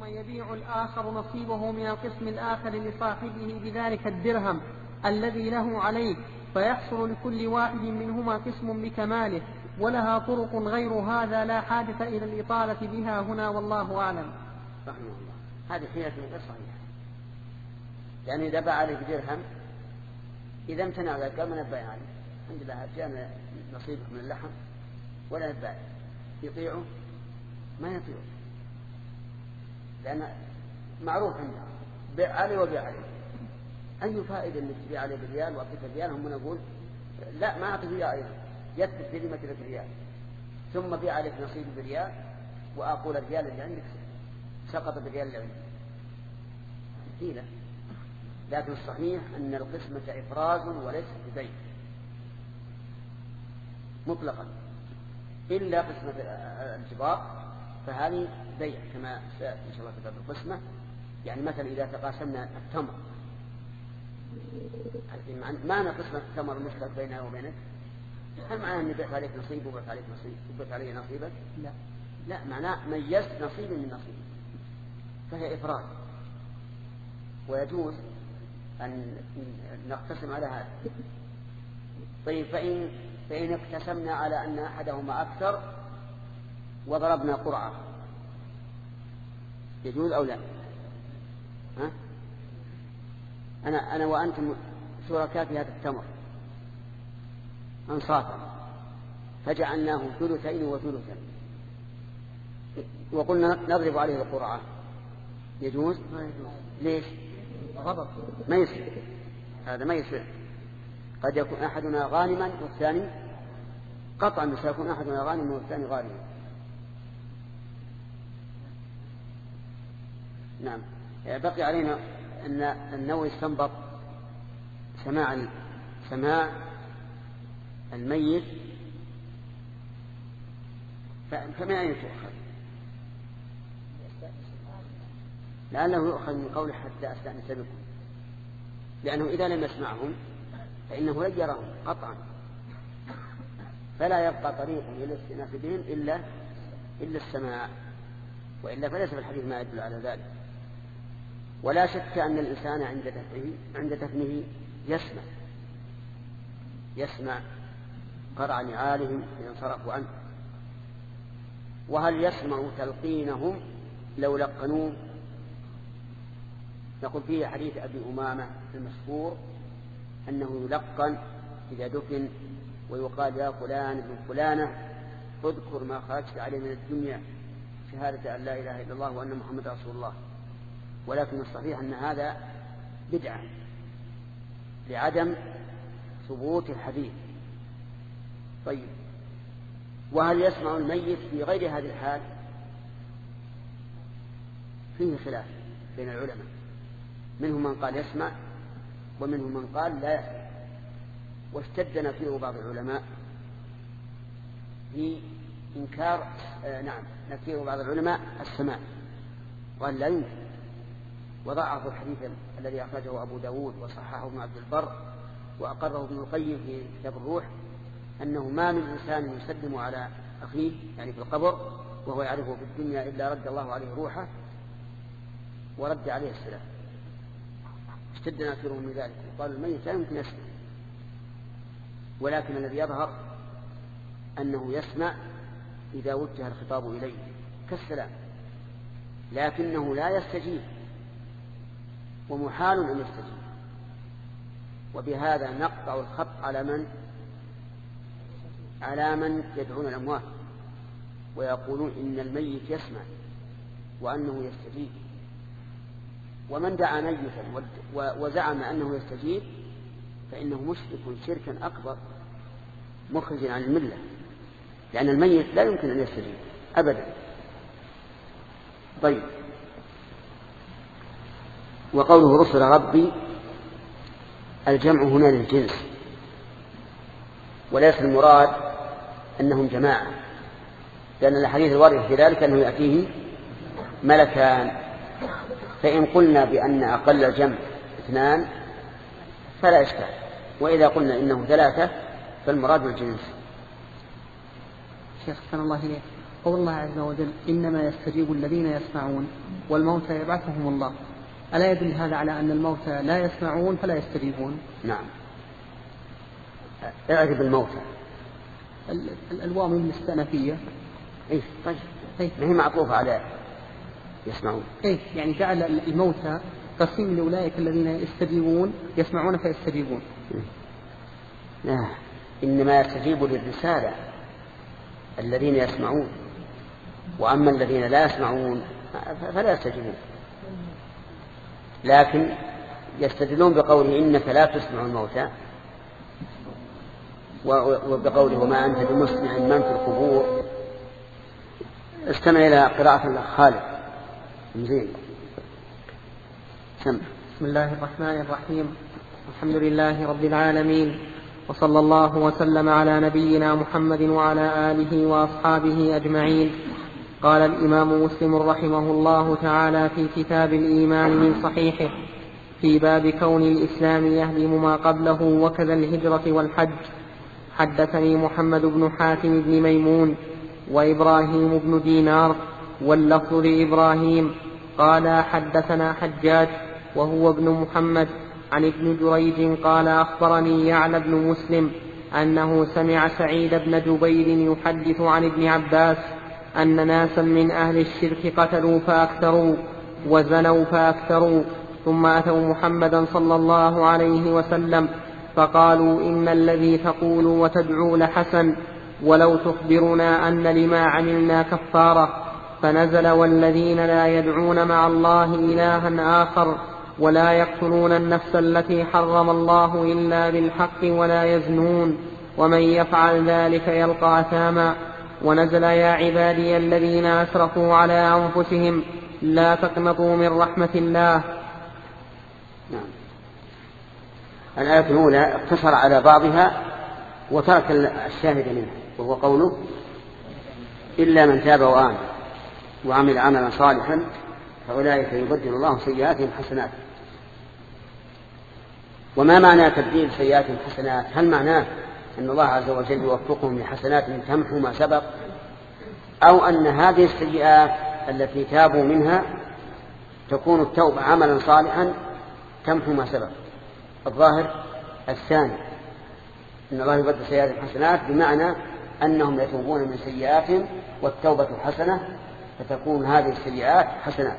ثم يبيع الآخر نصيبه من القسم الآخر لصاحبه بذلك الدرهم الذي له عليه، فيحصل لكل واحد منهما قسم بكماله، ولها طرق غير هذا لا حاجة إلى الإطالة بها هنا، والله أعلم. رحمه الله. هذه حيلة غير صحيحة، يعني إذا باع عليه بدرهم إذا امتنع ذلك قال من البيع عليه، الحمد لله جاءنا نصيبك من اللحم ولا البيع، يطيعه ما يطيعه، لأن معروف عنده بيع عليه وبيع عليه. أي فائدة أنك تبيع عليه بالريال وأعطيك الريال، هم نقول لا ما أعطي ريال أيضا، يكتب في ذمة الريال ثم بيع عليك نصيبي بالريال وأقول الريال اللي عندك سقط بالريال اللي عندك حيلة. لكن الصحيح أن القسمة إفراز وليس ببيع مطلقا، إلا قسمة الجبار فهذه بيع كما سيأتي إن شاء الله في باب القسمة. يعني مثلا إذا تقاسمنا التمر، معنى قسمة التمر المشترك بينها وبينك، هل معناه أن يبيع عليك نصيب وبيع عليك نصيب وبيع علي نصيبك؟ لا معناه ميزت نصيب من نصيب، فهي إفراد، ويجوز أن نقتسم على هذا. طيب فإن اقتسمنا على أن أحدهما أكثر وضربنا قرعة يجوز أو لا؟ ها؟ أنا وأنتم شركاء في هذا التمر أنصافا، فجعلناه ثلثين وثلثا وقلنا نضرب عليه القرعة، يجوز؟ ليش؟ غضب ما يصير، هذا ما يصير. قد يكون أحدنا غانما والثاني قطعا، سيكون أحدنا غانما والثاني غانما. نعم. بقي علينا أنه يستنبط سماع الميت، فمن أين تؤخذ؟ لأنه يؤخذ من قول حتى أستأنس بكم، لأنه إذا لم يسمعهم فإنه لن يرهم قطعا، فلا يبقى طريق إلى الاستئناس بهم إلا السماع، وإلا فليس في الحديث ما يدل على ذلك. ولا شك أن الإنسان عند دفنه يسمع قرع نعالهم إذا انصرفوا عنه. وهل يسمع تلقينهم لو لقنوه؟ نقول فيه حديث أبي أمامة المشهور أنه يلقن إذا دفن ويقال يا فلان ابن فلانة اذكر ما خرجت عليه من الدنيا شهادة أن لا إله إلا الله وأن محمد رسول الله. ولكن الصحيح أن هذا بدعة لعدم ثبوت الحديث. طيب، وهل يسمع الميت في غير هذه الحال؟ فيه خلاف بين العلماء، منهم من قال يسمع ومنهم من قال لا يسمع. واشتد نفير بعض العلماء في إنكار نفير بعض العلماء السماع، قال لا يمكن، وضعف الحديث الذي أخرجه أبو داود وصححه ابن عبد البر وأقره ابن القيم في كتاب الروح أنه ما من إنسان يسلم على أخيه يعني في القبر وهو يعرفه في الدنيا إلا رد الله عليه روحه ورد عليه السلام. اشتد نافرهم من ذلك وقال الميت لا يمكن يسمع، ولكن الذي يظهر أنه يسمع إذا وجه الخطاب إليه كالسلام، لكنه لا يستجيب، ومحال أن يستجيب. وبهذا نقطع الخط على من يدعون الأموات ويقولون إن الميت يسمع وأنه يستجيب. ومن دعا ميتا وزعم أنه يستجيب فإنه مشرك شركا أكبر مخرج عن الملة، لأن الميت لا يمكن أن يستجيب أبدا. طيب، وقوله رسل ربي الجمع هنا للجنس، وليس المراد أنهم جماعة، لأن الحديث الوارد في ذلك أنه يأتيه ملكان. فإن قلنا بأن أقل الجمع 2 فلا إشكال، وإذا قلنا إنه 3 فالمراد الجنس. شيخ صلى الله عليه قول الله عز وجل إنما يستجيب الذين يسمعون والموتى يبعثهم الله، ألا يدل هذا على أن الموتى لا يسمعون فلا يستجيبون؟ نعم. اعرف الموتى الواو من الاستئنافية. إيه طيب ما هي معطوفة على يسمعون. إيه يعني جعل الموتى قسيم لأولئك الذين يستجيبون يسمعون فيستجيبون. لا، إنما يستجيب للرسالة الذين يسمعون، وأما الذين لا يسمعون فلا يستجيبون. لكن يستدلون بقوله إنك لا تسمع الموتى، وبقوله وما أنت بمسمع من في القبور. استمع إلى قراءة الأخ خالد. زين. بسم الله الرحمن الرحيم. الحمد لله رب العالمين، وصلى الله وسلم على نبينا محمد وعلى آله وأصحابه أجمعين. قال الإمام مسلم رحمه الله تعالى في كتاب الإيمان من صحيحه في باب كون الإسلام يهدم ما قبله وكذا الهجرة والحج: حدثني محمد بن حاتم بن ميمون وإبراهيم بن دينار واللفظ لإبراهيم قال حدثنا حجاج وهو ابن محمد عن ابن جريج قال أخبرني يعلى بن مسلم أنه سمع سعيد بن جبير يحدث عن ابن عباس أن ناسا من أهل الشرك قتلوا فأكثروا وزنوا فأكثروا، ثم أتوا محمدا صلى الله عليه وسلم فقالوا إن الذي تقول وتدعو لحسن، ولو تخبرنا أن لما عملنا كفارة. فنزل والذين لا يدعون مع الله إلها آخر ولا يقتلون النفس التي حرم الله إلا بالحق ولا يزنون ومن يفعل ذلك يلقى أثاما. ونزل يا عبادي الذين أسرفوا على أنفسهم لا تقنطوا من رحمة الله. نعم. الآية الأولى اقتصر على بعضها وترك الشاهد منها، وهو قوله إلا من تاب وآمن وعمل عملا صالحا فأولئك يبدل الله سيئاتهم حسنات. وما معنى تبديل سيئاتهم حسنات؟ هل معناه أن الله عز وجل يوفقهم لحسنات تمحو ما سبق، أو أن هذه السيئات التي تابوا منها تكون التوبة عملا صالحا تمحو ما سبق؟ الظاهر الثاني، إن الله يبدل سيئاتهم حسنات بمعنى أنهم يتوبون من سيئاتهم والتوبة حسنة فتكون هذه السيئات حسنات.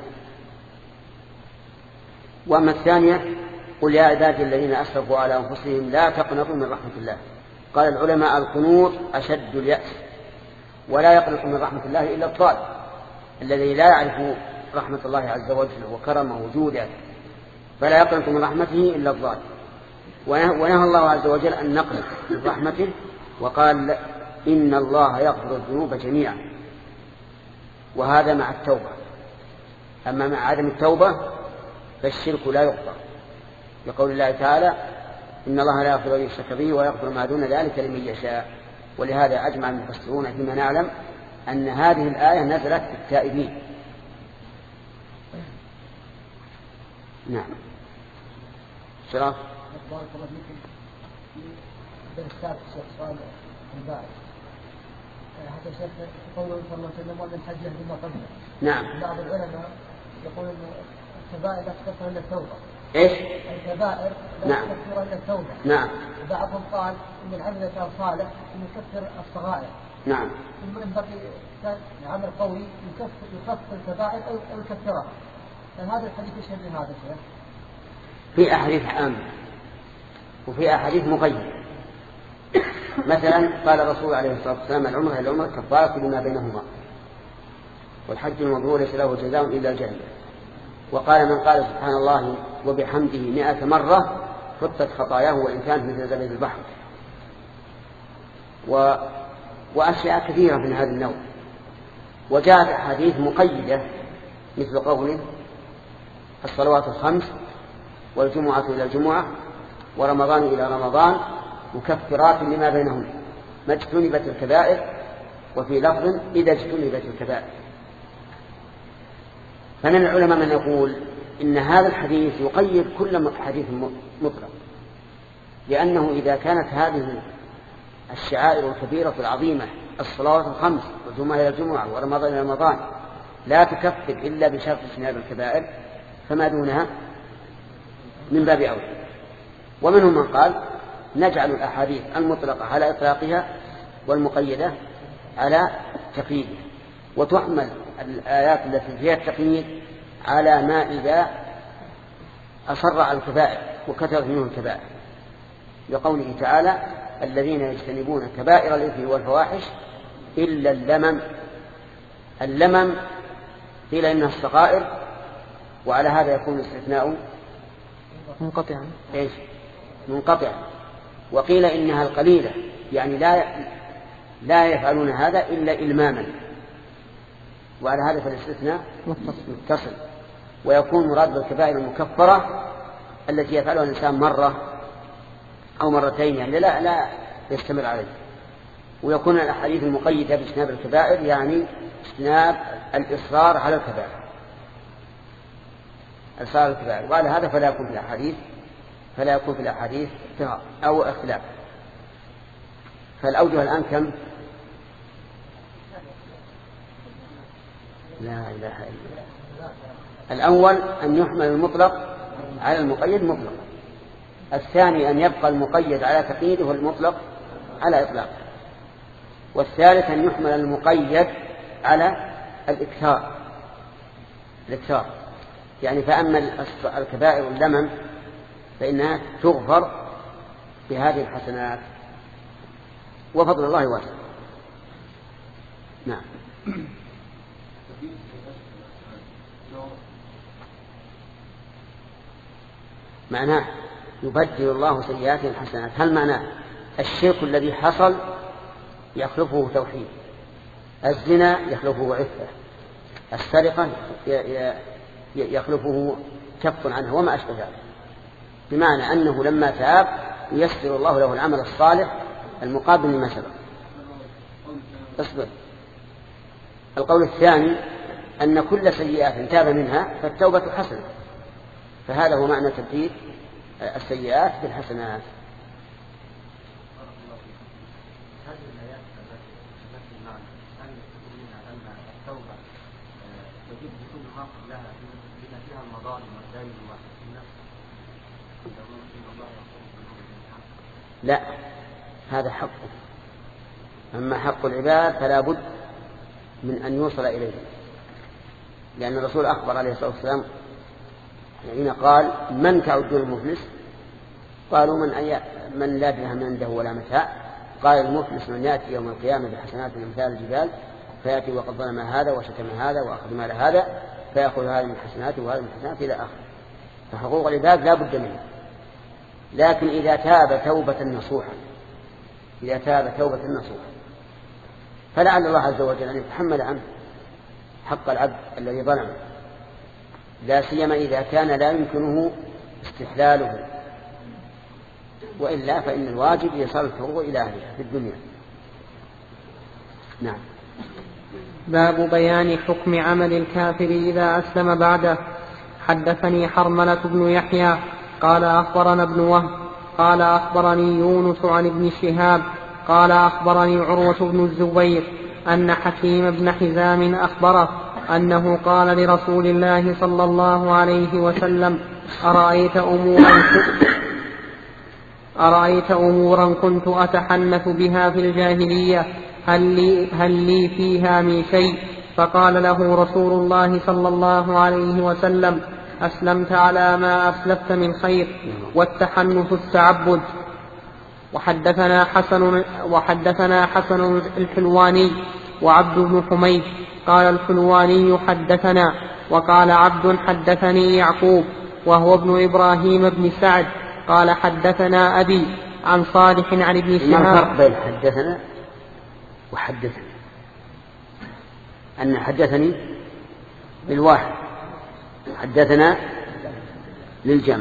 وأما الثانية قل يا عبادي الذين أسرفوا على أنفسهم لا تقنطوا من رحمة الله. قال العلماء القنوط أشد اليأس، ولا يقنط من رحمة الله إلا الضال الذي لا يعرف رحمة الله عز وجل وكرمه وجوده، فلا يقنط من رحمته إلا الضال. ونهى الله عز وجل أن نقنط من رحمته وقال إن الله يغفر الذنوب جميعا، وهذا مع التوبة. أما مع عدم التوبة فالشرك لا يغفر، لقول الله تعالى إن الله لا يغفر يشرك به ويغفر ما دون ذلك لمن يشاء. ولهذا أجمع المفسرون فيما نعلم أن هذه الآية نزلت في التائبين. نعم. شرف بارك الله فيكم. في السادس سؤال البائع هذا شيخ قوله صلى الله عليه وسلم ومن حجه بما قبله. نعم. بعض العلماء يقول ان الكبائر لا تكفر الا التوبه. ايش؟ الكبائر لا تكفر الا التوبه. نعم. بعضهم قال ان العمل كان صالح يكفر الصغائر. نعم. ثم ان بقي عمل قوي يكفر الكبائر او يكفرها. هذا الحديث يشهد لهذا الشيء. في أحاديث عامة وفي أحاديث مقيدة. مثلا قال الرسول عليه الصلاة والسلام العمرة العمرة كفارة لما بينهما، والحج المبرور ليس له جزاء إلا الجنة. وقال من قال سبحان الله وبحمده 100 مرة حطت خطاياه وإن كانت مثل زبد البحر. وأشياء كثيرة من هذا النوع. وجاءت أحاديث مقيدة مثل قوله الصلوات الخمس والجمعة إلى الجمعة ورمضان إلى رمضان مكفرات لما بينهم ما اجتنبت الكبائر، وفي لفظ إذا اجتنبت الكبائر. فمن العلماء من يقول إن هذا الحديث يقيد كل حديث مطلق، لأنه إذا كانت هذه الشعائر الكبيرة العظيمة الصلوات الخمس والجمعة إلى الجمعة ورمضان إلى رمضان لا تكفر إلا بشرط اجتناب الكبائر فما دونها من باب أولى. ومنهم من قال نجعل الأحاديث المطلقة على إطلاقها والمقيدة على تقييدها، وتحمل الآيات التي فيها التقييد على ما إذا أصر على الكبائر وكثرت منهم الكبائر، لقوله تعالى الذين يجتنبون كبائر الإثم والفواحش إلا اللمم. اللمم قيل إنها الصغائر، وعلى هذا يكون الاستثناء منقطعا. إيش؟ منقطعا. وقيل إنها القليلة، يعني لا يفعلون هذا إلا إلماما، وعلى هذا فالاستثناء متصل. ويكون مراد بالكبائر المكفرة التي يفعلها الإنسان مرة أو مرتين، يعني لا يستمر عليه. ويكون الأحاديث المقيدة باجتناب الكبائر يعني اجتناب الإصرار على الكبائر، الإصرار على الكبائر. وعلى هذا فلا يكون في الأحاديث اضطراب أو اختلاف. فالأوجه الآن كم؟ لا إله إلا الله. الأول أن يحمل المطلق على المقيد مطلق، الثاني أن يبقى المقيد على تقييده والمطلق على إطلاقه، والثالث أن يحمل المقيد على الإكثار. يعني فأما الكبائر اللمم فإنها تغفر بهذه الحسنات، وفضل الله واسع. نعم. معناه يبدل الله سيئاتهم حسنات. هل معناه الشرك الذي حصل يخلفه توحيد، الزنا يخلفه عفة، السرقة يخلفه كف عنها وما أشبه ذلك، بمعنى أنه لما تاب ييسر الله له العمل الصالح المقابل لما سبق. اصبر. القول الثاني أن كل سيئات تاب منها فالتوبة حسنة، فهذا هو معنى تبديل السيئات بالحسنات. لا، هذا حقه. أما حق العباد فلا بد من أن يوصل إليه، لأن الرسول أخبر عليه الصلاة والسلام حين قال من تعدون المفلس؟ قالوا من لا درهم عنده ولا متاع. قال المفلس من يأتي يوم القيامة بحسنات مثال الجبال، فيأتي وقد ظلم هذا وشتم هذا وأخذ مال هذا، فيأخذ هذا من حسناته وهذا من حسناته إلى آخره. فحقوق العباد لا بد منها، لكن إذا تاب توبة نصوحا فلعل الله عز وجل أن يتحمل عنه حق العبد الذي ظلمه، لا سيما إذا كان لا يمكنه استحلاله، وإلا فإن الواجب يصل الحقوق إلى أهلها في الدنيا. نعم. باب بيان حكم عمل الكافر إذا أسلم بعده. حدثني حرملة بن يحيى قال أخبرنا ابن وهب قال أخبرني يونس عن ابن شهاب قال أخبرني عروة بن الزبير أن حكيم بن حزام أخبره أنه قال لرسول الله صلى الله عليه وسلم أرأيت أمورا كنت أتحنث بها في الجاهلية هل لي فيها من شيء؟ فقال له رسول الله صلى الله عليه وسلم أسلمت على ما أسلفت من خير، والتحنث التعبد. وحدثنا حسن الحلواني وعبد بن حميد قال الحلواني حدثنا، وقال عبد حدثني يعقوب وهو ابن إبراهيم بن سعد قال حدثنا أبي عن صالح عن ابن شهاب. ما الفرق بين حدثنا وحدثني؟ أن حدثني بالواحد، حدثنا للجمع.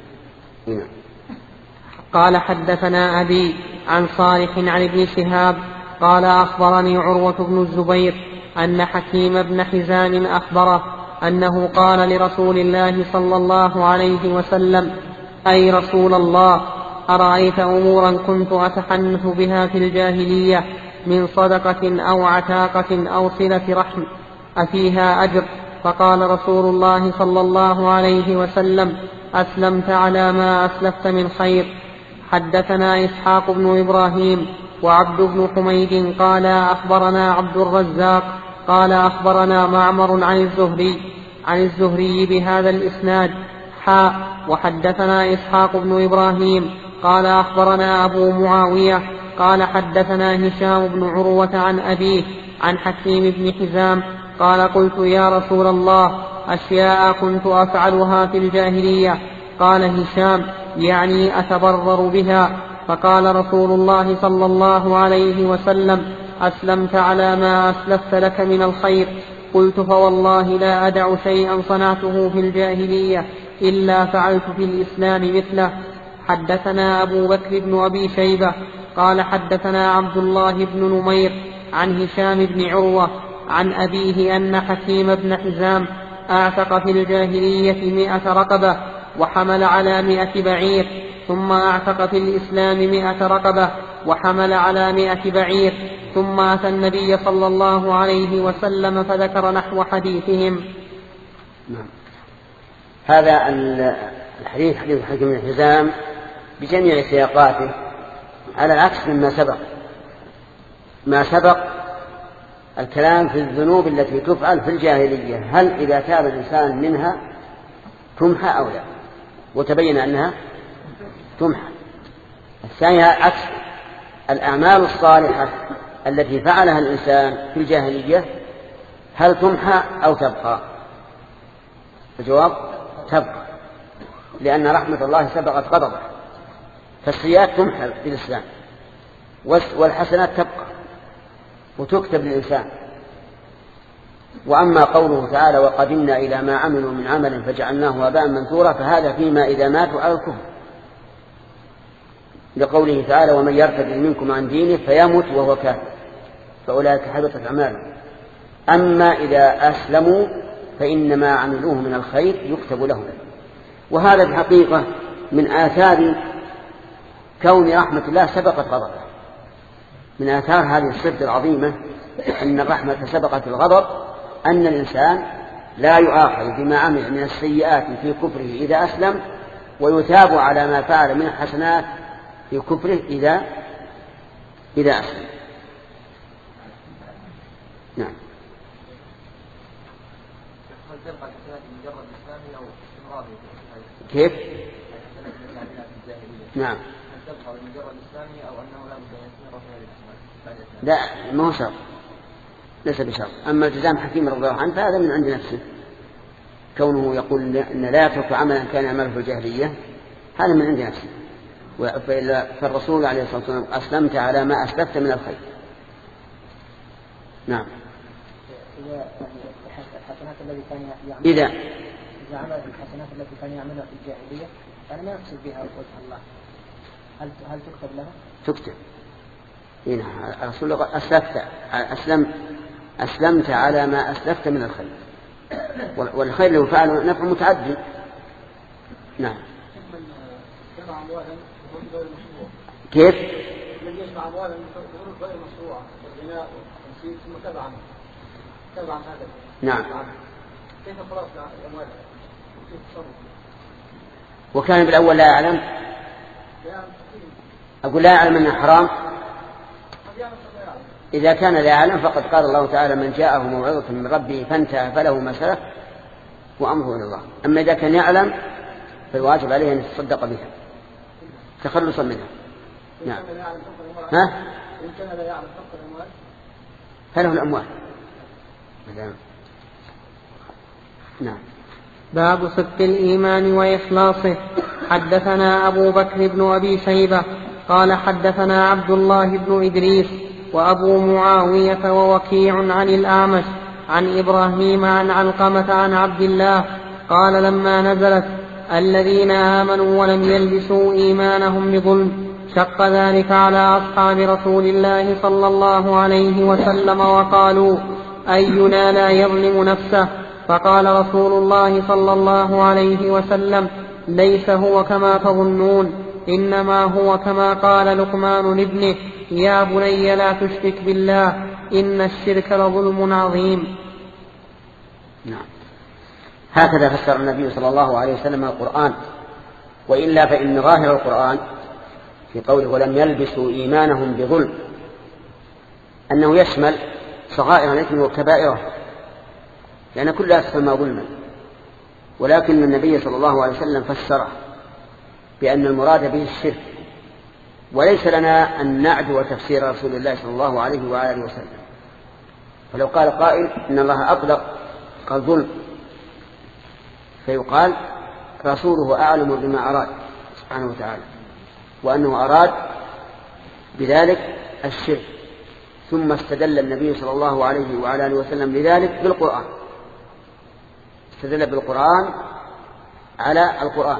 قال حدثنا أبي عن صالح عن ابن شهاب قال أخبرني عروة بن الزبير أن حكيم بن حزام أخبره أنه قال لرسول الله صلى الله عليه وسلم أي رسول الله أرأيت أمورا كنت أتحنث بها في الجاهلية من صدقة أو عتاقة أو صلة رحم أفيها أجر؟ فقال رسول الله صلى الله عليه وسلم: أسلمت على ما أسلفت من خير. حدثنا إسحاق بن إبراهيم وعبد بن حميد قال أخبرنا عبد الرزاق قال أخبرنا معمر عن الزهري بهذا الإسناد وحدثنا إسحاق بن إبراهيم قال أخبرنا أبو معاوية قال حدثنا هشام بن عروة عن أبيه عن حكيم بن حزام قال: قلت يا رسول الله أشياء كنت أفعلها في الجاهلية. قال هشام: يعني أتبرر بها. فقال رسول الله صلى الله عليه وسلم: أسلمت على ما أسلفت لك من الخير. قلت: فوالله لا أدع شيئا صنعته في الجاهلية إلا فعلت في الإسلام مثله. حدثنا أبو بكر بن أبي شيبة قال حدثنا عبد الله بن نمير عن هشام بن عروة عن أبيه أن حكيم بن حزام أعتق في الجاهلية 100 رقبة وحمل على 100 بعير، ثم أعتق في الإسلام 100 رقبة وحمل على 100 بعير، ثم أتى النبي صلى الله عليه وسلم فذكر نحو حديثهم. نعم. هذا الحديث حديث حكيم بن حزام بجميع سياقاته على العكس مما سبق. ما سبق الكلام في الذنوب التي تفعل في الجاهلية، هل إذا تاب الإنسان منها تمحى أو لا، وتبين أنها تمحى. الثانية عكس الأعمال الصالحة التي فعلها الإنسان في الجاهلية، هل تمحى أو تبقى؟ الجواب: تبقى، لأن رحمة الله سبقت غضبه، فالسيئات تمحى في الإسلام والحسنات تبقى وتكتب للإنسان. وأما قوله تعالى: وقدمنا إلى ما عملوا من عمل فجعلناه هباء منثورا، فهذا فيما إذا ماتوا على الكفر، لقوله تعالى: ومن يرتد منكم عن دينه فيمت وهو كافر فأولئك حبطت أعمالهم. أما إذا أسلموا فإنما عملوه من الخير يكتب لهم. وهذا الحقيقة من آثار كون رحمة الله سبقت غضبه، من آثار هذه الصفة العظيمة أن الرحمة سبقت الغضب، أن الإنسان لا يؤاخذ بما عمل من السيئات في كفره إذا أسلم، ويثاب على ما فعل من الحسنات في كفره إذا أسلم. نعم. كيف؟ نعم. لا، ما هو شرط، ليس بشرط. أما التزام حكيم رضي الله عنه فهذا من عند نفسه، كونه يقول أن لا يترك عملا كان يعمله في الجاهلية، هذا من عند نفسه. فالرسول عليه الصلاة والسلام: أسلمت على ما أسلفت من الخير. نعم. إذا عمل الحسنات التي كان يعملها في الجاهلية كان ما يقصد بها وجه الله، هل تكتب لها؟ تكتب. هنا الرسول أسلمت على ما أسلفت من الخير، والخير له فعل نفع متعدد. نعم. كيف؟ الذي يجمع أموالا غير مشروعة والغناء والتمثيل ثم تبع هذا. نعم. كيف خلاص الأموال؟ كيف تصرف؟ وكان بالأول لا يعلم. أقول لا يعلم أنه حرام. إذا كان لا يعلم فقد قال الله تعالى: من جاءه موعظة من ربه فانتهى فله ما سلف وأمره إلى الله. أما إذا كان يعلم فالواجب عليه أن يتصدق بها تخلصا منها. نعم. ها؟ إن كان لا يعلم فله الأموال. نعم. باب صدق الإيمان وإخلاصه. حدثنا أبو بكر بن أبي شيبة قال حدثنا عبد الله بن إدريس وأبو معاوية ووكيع عن الأعمش عن إبراهيم عن علقمة عن عبد الله قال: لما نزلت الذين آمنوا ولم يلبسوا إيمانهم بظلم شق ذلك على أصحاب رسول الله صلى الله عليه وسلم وقالوا: أينا لا يظلم نفسه؟ فقال رسول الله صلى الله عليه وسلم: ليس هو كما تظنون، إنما هو كما قال لقمان لابنه: يا بني لا تشرك بالله إن الشرك لظلم عظيم. نعم. هكذا فسر النبي صلى الله عليه وسلم القرآن، وإلا فإن ظاهر القرآن في قوله ولم يلبسوا إيمانهم بظلم أنه يشمل صغائر الإثم وكبائره، لأن كلها تسمى ظلما، ولكن النبي صلى الله عليه وسلم فسره بأن المراد به الشرك، وليس لنا أن نعدو تفسير رسول الله صلى الله عليه وآله وسلم. فلو قال قائل إن الله أطلق قال ظلم، فيقال رسوله أعلم بما أراد سبحانه وتعالى، وأنه أراد بذلك الشرك، ثم استدل النبي صلى الله عليه وعلى آله وسلم لذلك بالقرآن، استدل بالقرآن على القرآن.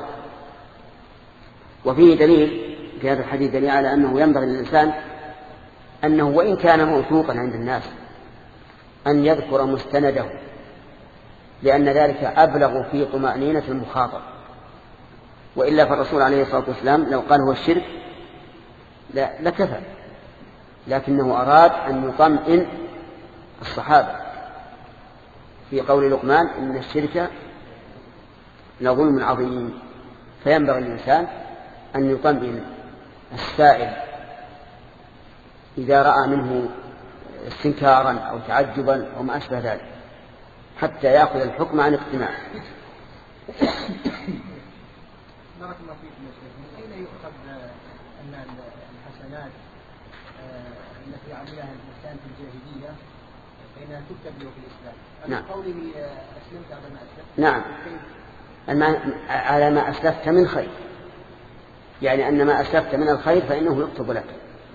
وفيه دليل في هذا الحديث دليل على أنه ينبغي للإنسان أنه وإن كان موثوقا عند الناس أن يذكر مستنده، لأن ذلك أبلغ في طمأنينة المخاطب. وإلا فالرسول عليه الصلاة والسلام لو قال هو الشرك لكفى، لكنه أراد أن يطمئن الصحابة في قول لقمان إن الشرك لظلم عظيم. فينبغي الإنسان أن يطمئن السائل إذا رأى منه استنكارا أو تعجبا أو ما أشبه ذلك، حتى يأخذ الحكم عن اقتناع. بارك الله فيكم يا شيخ. من أين يؤخذ أن الحسنات التي عملها الإنسان في الجاهلية فإنها تكتب له في الإسلام؟ نعم. قوله أسلمت على ما أسلفت. نعم، على ما أسلفت من خير، يعني أن ما أسلفت من الخير فإنه يكتب لك.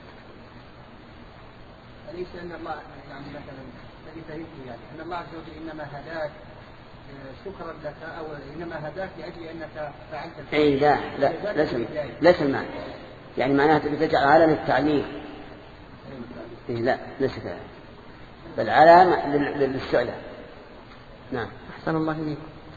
أليس أن الله يعني مثلا الذي فهمته يعني أن الله عز وجل إنما هداك شكرا لك، أو إنما هداك لأجل أنك فعلت الخير؟ أي لا ليس المعنى، يعني معناها تجعل علامة التعليل. لا ليس كذلك، بل علامة للسؤال. نعم. أحسن الله إليك.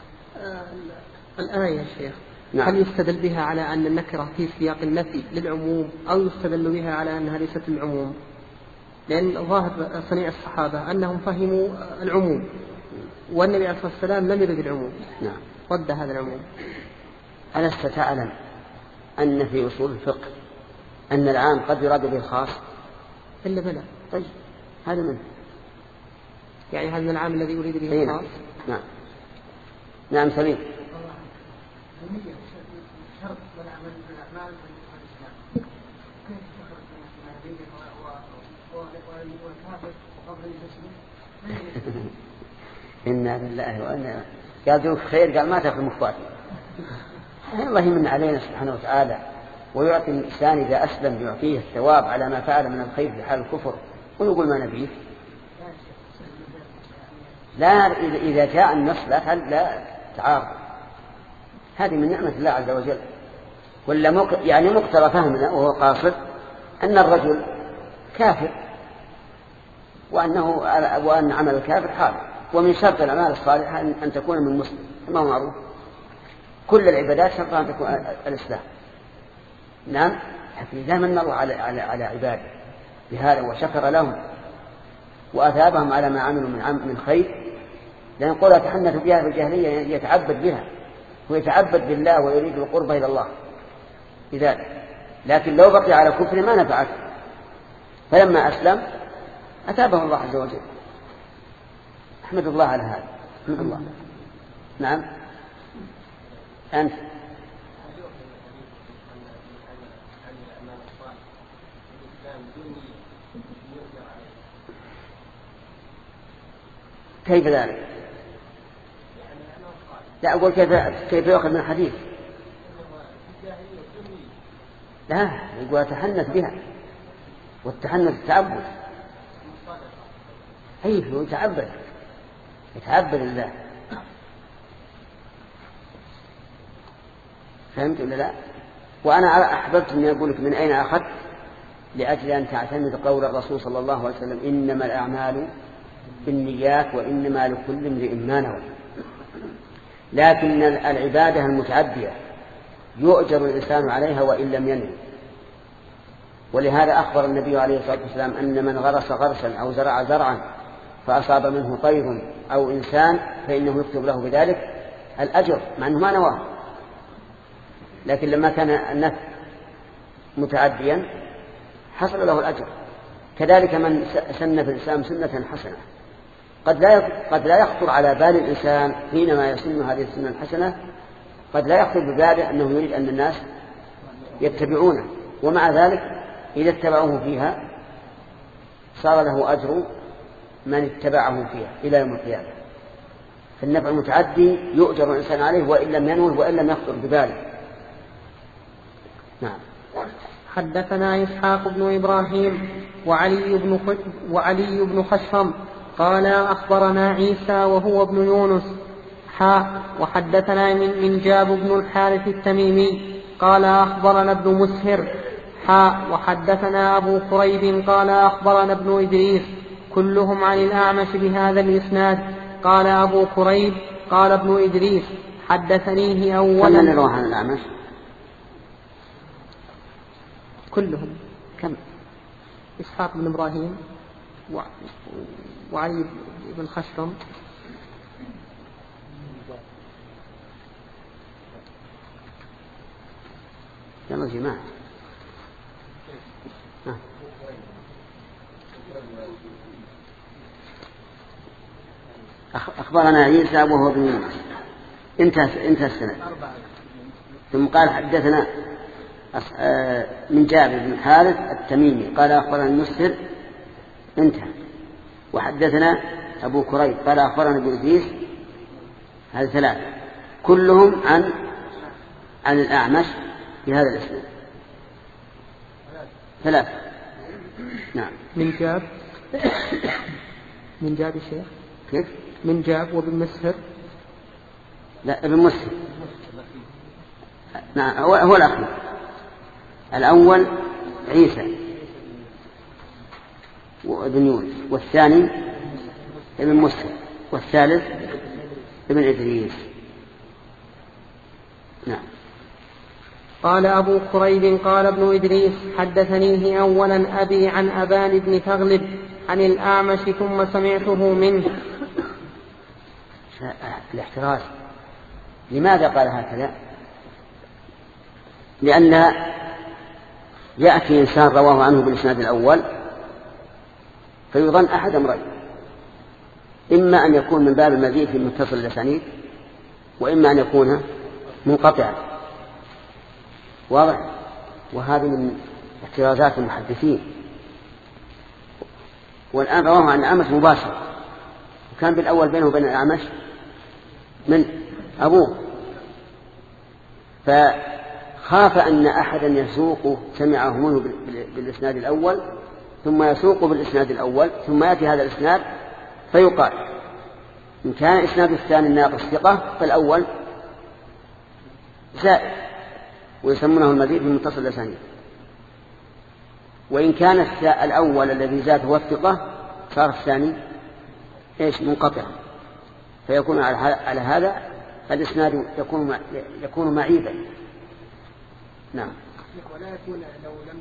الآية يا شيخ، نعم. هل يستدل بها على أن النكرة في سياق النفي للعموم، أو يستدل بها على أنها ليست للعموم؟ لأن ظاهر صنيع الصحابة أنهم فهموا العموم، والنبي عليه الصلاة والسلام لم يرد العموم. نعم. رد هذا العموم. ألست تعلم أن في أصول الفقه أن العام قد يراد به الخاص؟ إلا بلى. طيب هذا منه، يعني هذا العام الذي يريد به الخاص. نعم. نعم سليم. شرط والعمل بالأعمال في الإسلام كيف تخرج من الدين والكافر وقبل التسليم؟ إنا لله وإنا قال ذوك خير، قال ما تأخذ مخاطر. الله يمن علينا سبحانه وتعالى ويعطي الإنسان إذا أسلم يعطيه الثواب على ما فعل من الخير في حال الكفر، ويقول ما نبيه. لا إذا جاء النص لا تعارض، هذه من نعمة الله عز وجل. ولا يعني مقتضى فهمنا وهو قاصد أن الرجل كافر، وأن عمل الكافر حرام، ومن شرط الأعمال الصالحة أن تكون من مسلم، ما هو معروف. كل العبادات شرطها أن تكون الإسلام. نعم. إذا من الله على عباده بهذا وشكر لهم وأثابهم على ما عملوا من خير، لأن قولها تحنث بها في الجاهلية يتعبد بها ويتعبد بالله ويريد القرب إلى الله لذلك، لكن لو بقي على كفر ما نفعته. فلما أسلم أتابه الله عز وجل. أحمد الله على هذا. أحمد الله. نعم. أنت كيف ذلك؟ لا أقول كيف يأخذ من الحديث؟ لا يقول أتحنث بها، والتحنث التعبد. كيف يتعبد لله. فهمت ولا لا؟ وأنا أحببت أن أقول لك من أين أخذت، لأجل أن تعتمد قول الرسول صلى الله عليه وسلم إنما الأعمال بالنيات وإنما لكل امرئ ما نوى. لكن العبادة المتعدية يؤجر الإنسان عليها وإن لم ينوي، ولهذا أخبر النبي عليه الصلاة والسلام أن من غرس غرسا أو زرع زرعا فأصاب منه طير أو إنسان فإنه يكتب له بذلك الأجر، مع أنه ما نواه، لكن لما كان النفع متعديا حصل له الأجر. كذلك من سن في الإسلام سنة حسنة، قد لا يخطر على بال الإنسان حينما يسن هذه السنة الحسنة، قد لا يخطر بباله أنه يريد أن الناس يتبعونه، ومع ذلك إذا اتبعوه فيها صار له أجر من اتبعه فيها إلى يوم القيامة. فالنفع المتعدي يؤجر الإنسان عليه وإن لم ينوه وإن لم يخطر بباله. نعم. حدثنا إسحاق بن إبراهيم وعلي بن خشرم قال أخبرنا عيسى وهو ابن يونس وحدثنا من جاب بن الحارث التميمي قال أخبرنا ابن مسهر وحدثنا أبو كريب قال أخبرنا ابن إدريس كلهم عن الأعمش بهذا الإسناد. قال أبو كريب قال ابن إدريس حدثنيه أولا. من رواه عن الأعمش؟ كلهم. كم؟ إسحاق بن إبراهيم وعلي بن خشرم يلا جماعة. أخبرنا عيسى وهو ابن يونس انتهى السنة. ثم قال حدثنا من جابر بن الحارث التميمي قال أخبرنا المسهر انتهى. وحدثنا أبو كريب قال أخبرنا ابن إدريس. هذه ثلاثة كلهم عن الأعمش بهذا الاسم. ثلاثة. نعم. من جاب الشيخ كيف؟ من جاب وابن مسهر. لا ابن مسهر. نعم هو الأخير. الأول عيسى وابن يونس، والثاني ابن مسهر، والثالث ابن إدريس. نعم. قال أبو كريب قال ابن إدريس حدثنيه أولا أبي عن أبان بن تغلب عن الأعمش ثم سمعته منه. الاحتراز. لماذا قال هكذا؟ لأن يأتي إنسان رواه عنه بالإسناد الأول فيظن أحد أمرين، إما أن يكون من باب المزيد في متصل الأسانيد، وإما أن يكون منقطعا. واضح؟ وهذه من احترازات المحدثين. والآن رواه عن الأعمش مباشر، وكان بالأول بينه وبين الأعمش من أبوه، فخاف أن أحدا يسوق سمعه منه بالإسناد الأول ثم يسوق بالإسناد الأول ثم يأتي هذا الإسناد فيقال إن كان إسناد الثاني الناقص ثقة فالأول زائد ويسمونه المزيد بمتصل الأسانيد، وإن كان الأول الذي زاد هو الثقة صار الثاني منقطع، فيكون على هذا الإسناد يكون معيبا. نعم. ولا يكون لو لم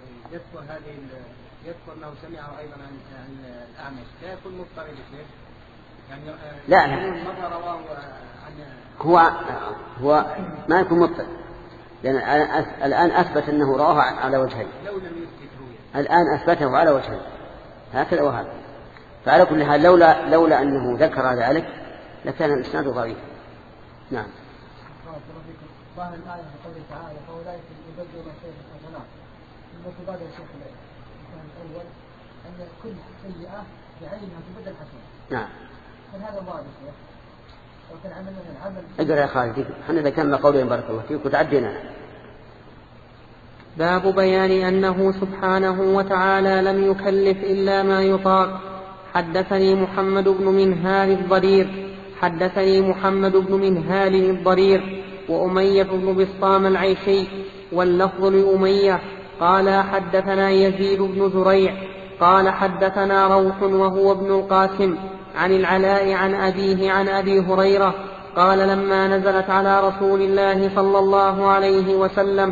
يذكر أنه سمعه أيضا عن الأعمش لا يكون مضطرب الشيخ يعني لا مرة رواه عن هو ما يكون مضطرب، لأن الآن أثبت أنه رواه على وجهين، لو لم يذكره الآن أثبته على وجهين هكذا وهذا. فعلى كل حال لولا أنه ذكر ذلك لكان الإسناد ضعيف. نعم. ظاهر الآية في قوله تعالى فأولئك يبدلون الخير الحسنات. المتبادر الشيخ الأول أن كل سيئة بعينها تبدل حسنة. نعم. فهذا ضابط يا شيخ. لو كان عملنا العمل. اقرأ يا خالد. احنا ذكرنا قولين بارك الله فيك وتعدينا. باب بيان أنه سبحانه وتعالى لم يكلف إلا ما يطاق. حدثني محمد بن منهال الضرير وأمية بن بسطام العيشي واللفظ لأمية قال حدثنا يزيد بن زريع قال حدثنا روح وهو ابن القاسم عن العلاء عن أبيه عن أبي هريرة قال لما نزلت على رسول الله صلى الله عليه وسلم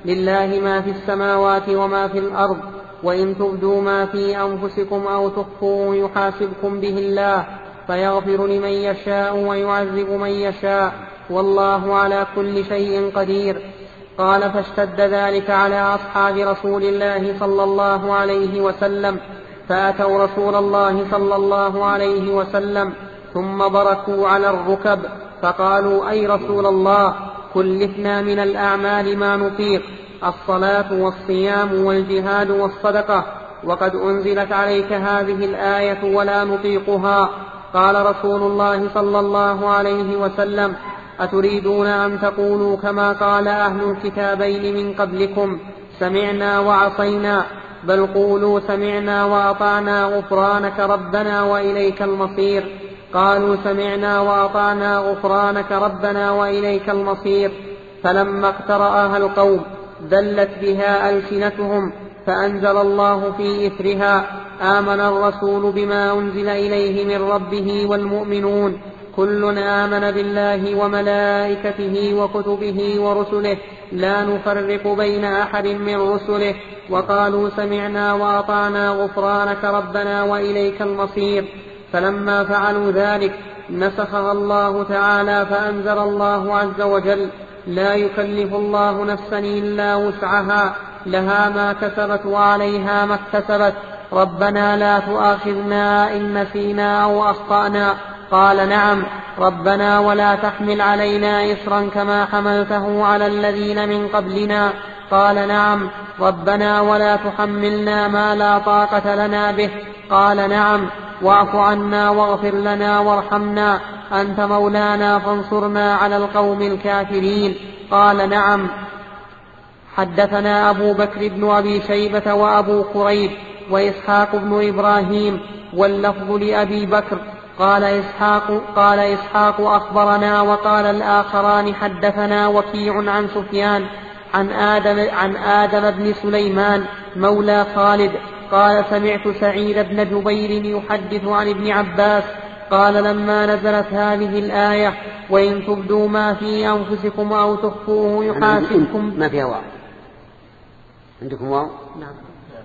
لله ما في السماوات وما في الأرض، وإن تبدوا ما في أنفسكم أو تخفوه يحاسبكم به الله فيغفر لمن يشاء ويعذب من يشاء، والله على كل شيء قدير. قال فاشتد ذلك على أصحاب رسول الله صلى الله عليه وسلم، فأتوا رسول الله صلى الله عليه وسلم ثم بركوا على الركب فقالوا: أي رسول الله، كلفنا من الأعمال ما نطيق، الصلاة والصيام والجهاد والصدقة، وقد أنزلت عليك هذه الآية ولا نطيقها. قال رسول الله صلى الله عليه وسلم: أتريدون أن تقولوا كما قال أهل الكتابين من قبلكم: سمعنا وعصينا؟ بل قولوا: سمعنا وأطعنا غفرانك ربنا وإليك المصير. قالوا: سمعنا وأطعنا غفرانك ربنا وإليك المصير. فلما اقترأها القوم ذلت بها ألسنتهم، فأنزل الله في إثرها: آمن الرسول بما أنزل إليه من ربه والمؤمنون كل آمن بالله وملائكته وكتبه ورسله لا نفرق بين أحد من رسله، وقالوا: سمعنا وأطعنا غفرانك ربنا وإليك المصير. فلما فعلوا ذلك نسخها الله تعالى، فأنزل الله عز وجل: لا يكلف الله نفسا إلا وسعها، لها ما كسبت وعليها ما اكتسبت، ربنا لا تؤاخذنا إن نسينا أو أخطأنا. قال: نعم ربنا، ولا تحمل علينا إصرا كما حملته على الذين من قبلنا. قال: نعم ربنا، ولا تحملنا ما لا طاقة لنا به. قال: نعم، واعف عنا واغفر لنا وارحمنا، أنت مولانا فانصرنا على القوم الكافرين. قال: نعم. حدثنا أبو بكر بن أبي شيبة وأبو كريب وإسحاق بن إبراهيم، واللفظ لأبي بكر. قال إسحاق أخبرنا، وقال الآخران حدثنا وكيع عن سفيان عن آدم بن سليمان مولى خالد قال: سمعت سعيد بن جبير يحدث عن ابن عباس قال: لما نزلت هذه الآية: وإن تبدوا ما في أنفسكم أو تخفوه يحاسبكم. ما فيها واو؟ عندكم واو؟ نعم.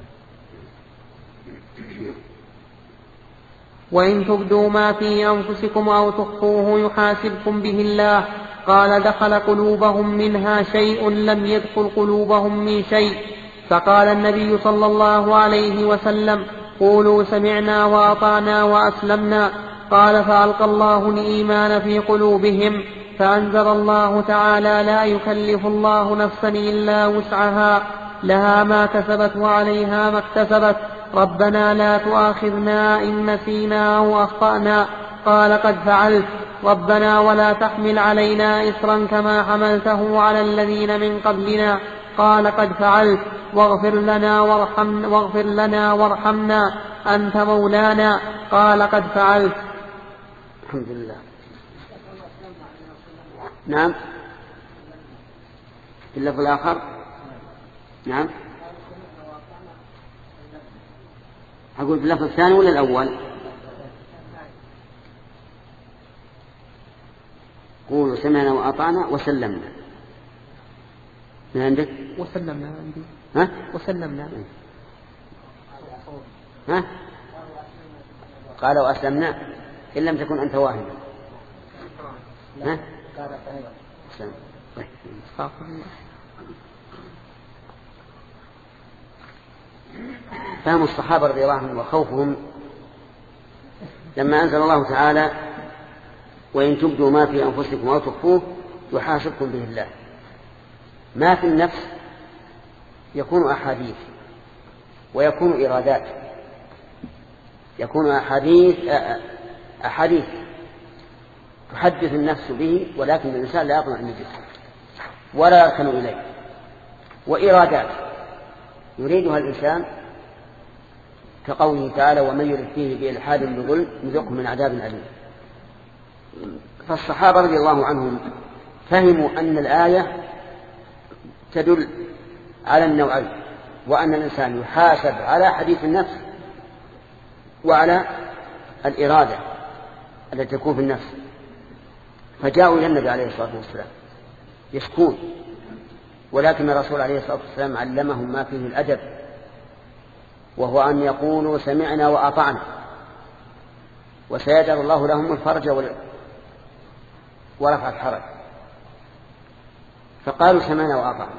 وإن تبدوا ما في أنفسكم أو تخفوه يحاسبكم به الله. قال: دخل قلوبهم منها شيء لم يدخل قلوبهم من شيء. فقال النبي صلى الله عليه وسلم: قولوا: سمعنا وأطعنا وأسلمنا. قال: فألقى الله الإيمان في قلوبهم، فأنزل الله تعالى: لا يكلف الله نفسا إلا وسعها، لها ما كسبت وعليها ما اكتسبت، ربنا لا تؤاخذنا إن نسينا أو أخطأنا. قال: قد فعلت ربنا، ولا تحمل علينا إصرا كما حملته على الذين من قبلنا. قال: قد فعلت، واغفر لنا وارحمنا أنت مولانا. قال: قد فعلت. الحمد لله. نعم. اللفظ الآخر. نعم. أقول باللفظ الثاني ولا الأول؟ قولوا: سمعنا وأطعنا وسلمنا. من عندك؟ وسلمنا عندي. ها؟ وسلمنا. ها؟ قالوا: أسلمنا إن لم تكن أنت واهما. ها؟ فهم الصحابة رضي الله عنهم وخوفهم لما أنزل الله تعالى: وإن تبدوا ما في أنفسكم أو تخفوه يحاسبكم به الله. ما في النفس يكون أحاديث ويكون إرادات، يكون أحاديث تحدث النفس به، ولكن الإنسان لا يطمع به ولا يركن إليه، وإرادات يريدها الإنسان كقوله تعالى: ومن يرد فيه بإلحاد بظلم نذقه من عذاب أليم. فالصحابة رضي الله عنهم فهموا أن الآية تدل على النوعين، وأن الإنسان يحاسب على حديث النفس وعلى الإرادة التي تكون في النفس. فجاءوا إلى النبي عليه الصلاة والسلام يشكون ولكن الرسول عليه الصلاة والسلام علمهم ما فيه الأدب، وهو أن يقولوا سمعنا وأطعنا، وسيجعل الله لهم الفرج ورفع الحرج. فقالوا سمعنا وأطعنا،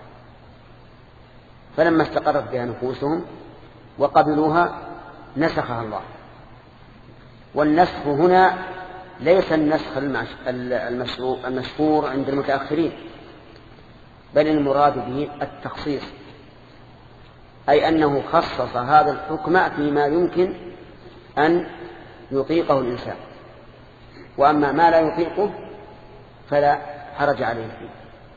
فلما استقرت بها نفوسهم وقبلوها نسخها الله. والنسخ هنا ليس النسخ المشهور عند المتأخرين، بل المراد به التخصيص، أي أنه خصص هذا الحكم فيما يمكن أن يطيقه الإنسان، وأما ما لا يطيقه فلا حرج عليه فيه.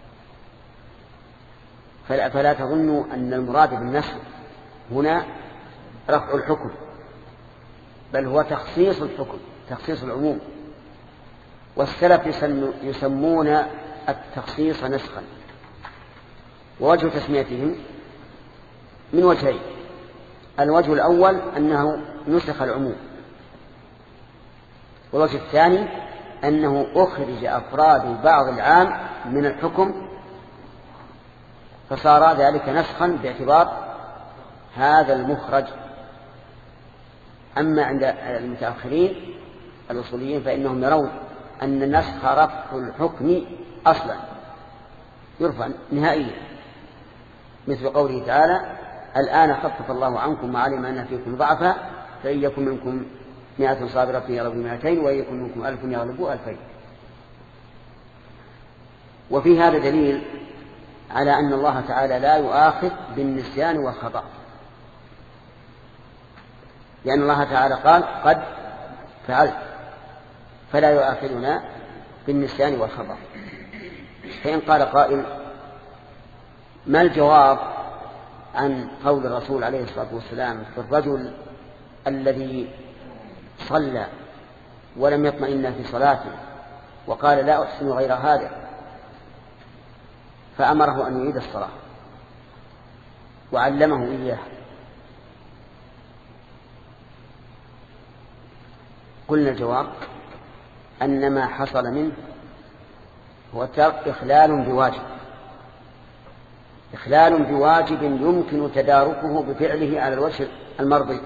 فلا تظنوا أن المراد بالنسخ هنا رفع الحكم، بل هو تخصيص الحكم، تخصيص العموم. والسلف يسمون التخصيص نسخا. ووجه تسميتهم من وجهين: الوجه الأول أنه نسخ العموم، والوجه الثاني أنه أخرج أفراد بعض العام من الحكم، فصار ذلك نسخا باعتبار هذا المخرج. أما عند المتأخرين الأصوليين فإنهم يرون أن النسخ رفع الحكم أصلا، يرفع نهائيا، مثل قوله تعالى: الآن خفف الله عنكم وعلم أن فيكم ضعفا فإن يكن منكم 100 صابرة يغلبوا 200 وإن يكن منكم 1000 يغلبوا 2000. وفي هذا دليل على أن الله تعالى لا يؤاخذ بالنسيان والخطأ، لأن الله تعالى قال: قد فعلت، فلا يؤاخذنا بالنسيان والخطأ. فإن قال قائل: ما الجواب عن قول الرسول عليه الصلاة والسلام في الرجل الذي صلى ولم يطمئن في صلاته وقال: لا أحسن غير هذا، فأمره أن يعيد الصلاة وعلمه إياه؟ قلنا الجواب أن ما حصل منه هو إخلال بواجب، إخلال بواجب يمكن تداركه بفعله على الوجه المرضي.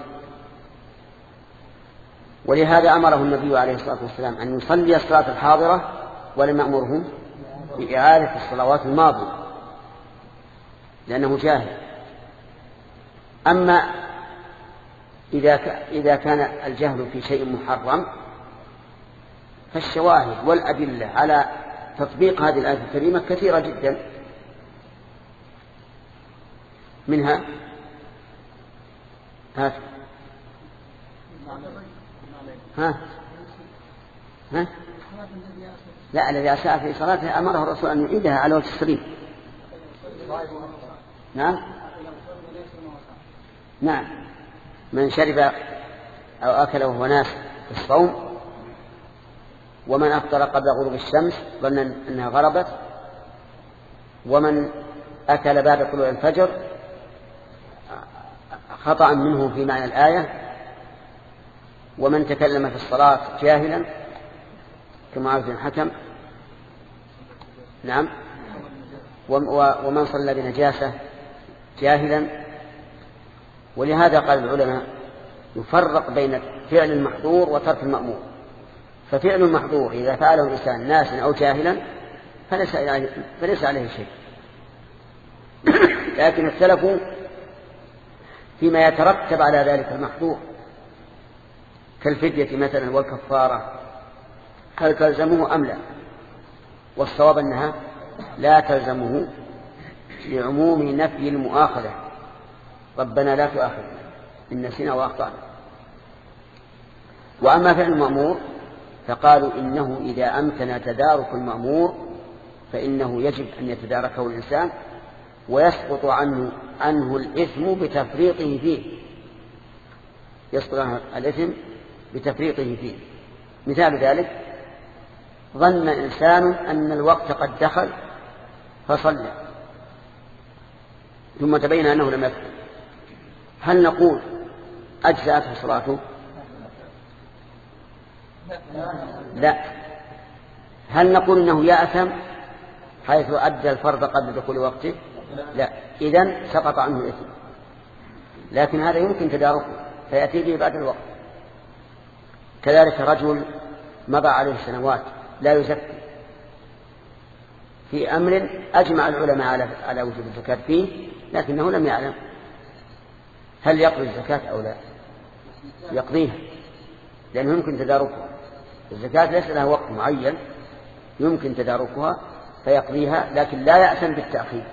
ولهذا أمره النبي عليه الصلاة والسلام أن يصلي الصلاة الحاضرة ولم يأمره بإعادة الصلوات الماضية، لأنه جاهل. أما إذا كان الجهل في شيء محرم فالشواهد والأدلة على تطبيق هذه الآية الكريمة كثيرة جدا. منها لا، الذي أساء في صلاته أمره الرسول أن يعيدها على وجه السليم. نعم، من شرب أو أكل وهو ناس في الصوم، ومن أفطر قبل غروب الشمس ظنا أنها غربت، ومن أكل بعد طلوع الفجر خطأ منه في معنى الآية، ومن تكلم في الصلاة جاهلا كمعاذ بن حكم. نعم، ومن صلى بنجاسة جاهلا. ولهذا قال العلماء يفرق بين فعل المحظور وترك المأمور. ففعل المحظور إذا فعله الإنسان ناسا أو جاهلا فليس عليه شيء، لكن اختلفوا فيما يترتب على ذلك المحظور كالفدية مثلا والكفارة، هل تلزمه أم لا؟ والصواب أنها لا تلزمه لعموم نفي المؤاخذة: ربنا لا تؤاخذنا إن نسينا وأخطأنا. وأما فعل المأمور فقالوا إنه إذا أمكن تدارك المأمور فإنه يجب أن يتداركه الإنسان، ويسقط عنه الإثم بتفريطه فيه، يسقط عنه الإثم بتفريطه فيه. مثال ذلك: ظن إنسان أن الوقت قد دخل فصلى ثم تبين أنه لم يفعل، هل نقول أجزأته صلاته؟ لا. هل نقول إنه يأثم؟ حيث أدى الفرض قبل دخول وقته؟ لا، إذن سقط عنه الإثم. لكن هذا يمكن تداركه فيأتي به بعد الوقت. كذلك رجل مضى عليه سنوات لا يزكي في أمر أجمع العلماء على وجوب الزكاة فيه، لكنه لم يعلم هل يقضي الزكاة أو لا. يقضيها لأنه يمكن تداركها. الزكاة ليس لها وقت معين يمكن تداركها فيقضيها، لكن لا يأثم بالتأخير.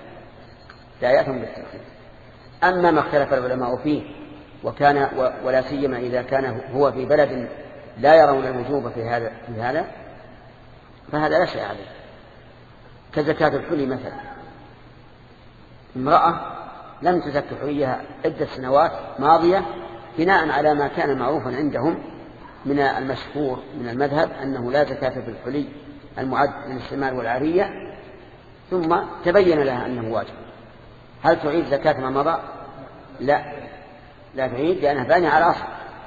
أما ما اختلف العلماء فيه وكان ولا سيما إذا كان هو في بلد لا يرون الوجوب في هذا فهذا لا شيء عليه. كزكاة الحلي مثلا، امرأة لم تزك حليها عدة سنوات ماضية بناء على ما كان معروفا عندهم من المشهور من المذهب أنه لا زكاة في الحلي المعد للاستعمال والعارية، ثم تبين لها أنه واجب. هل تعيد زكاة ما مضى؟ لا تعيد، لأنها بانية على أصل.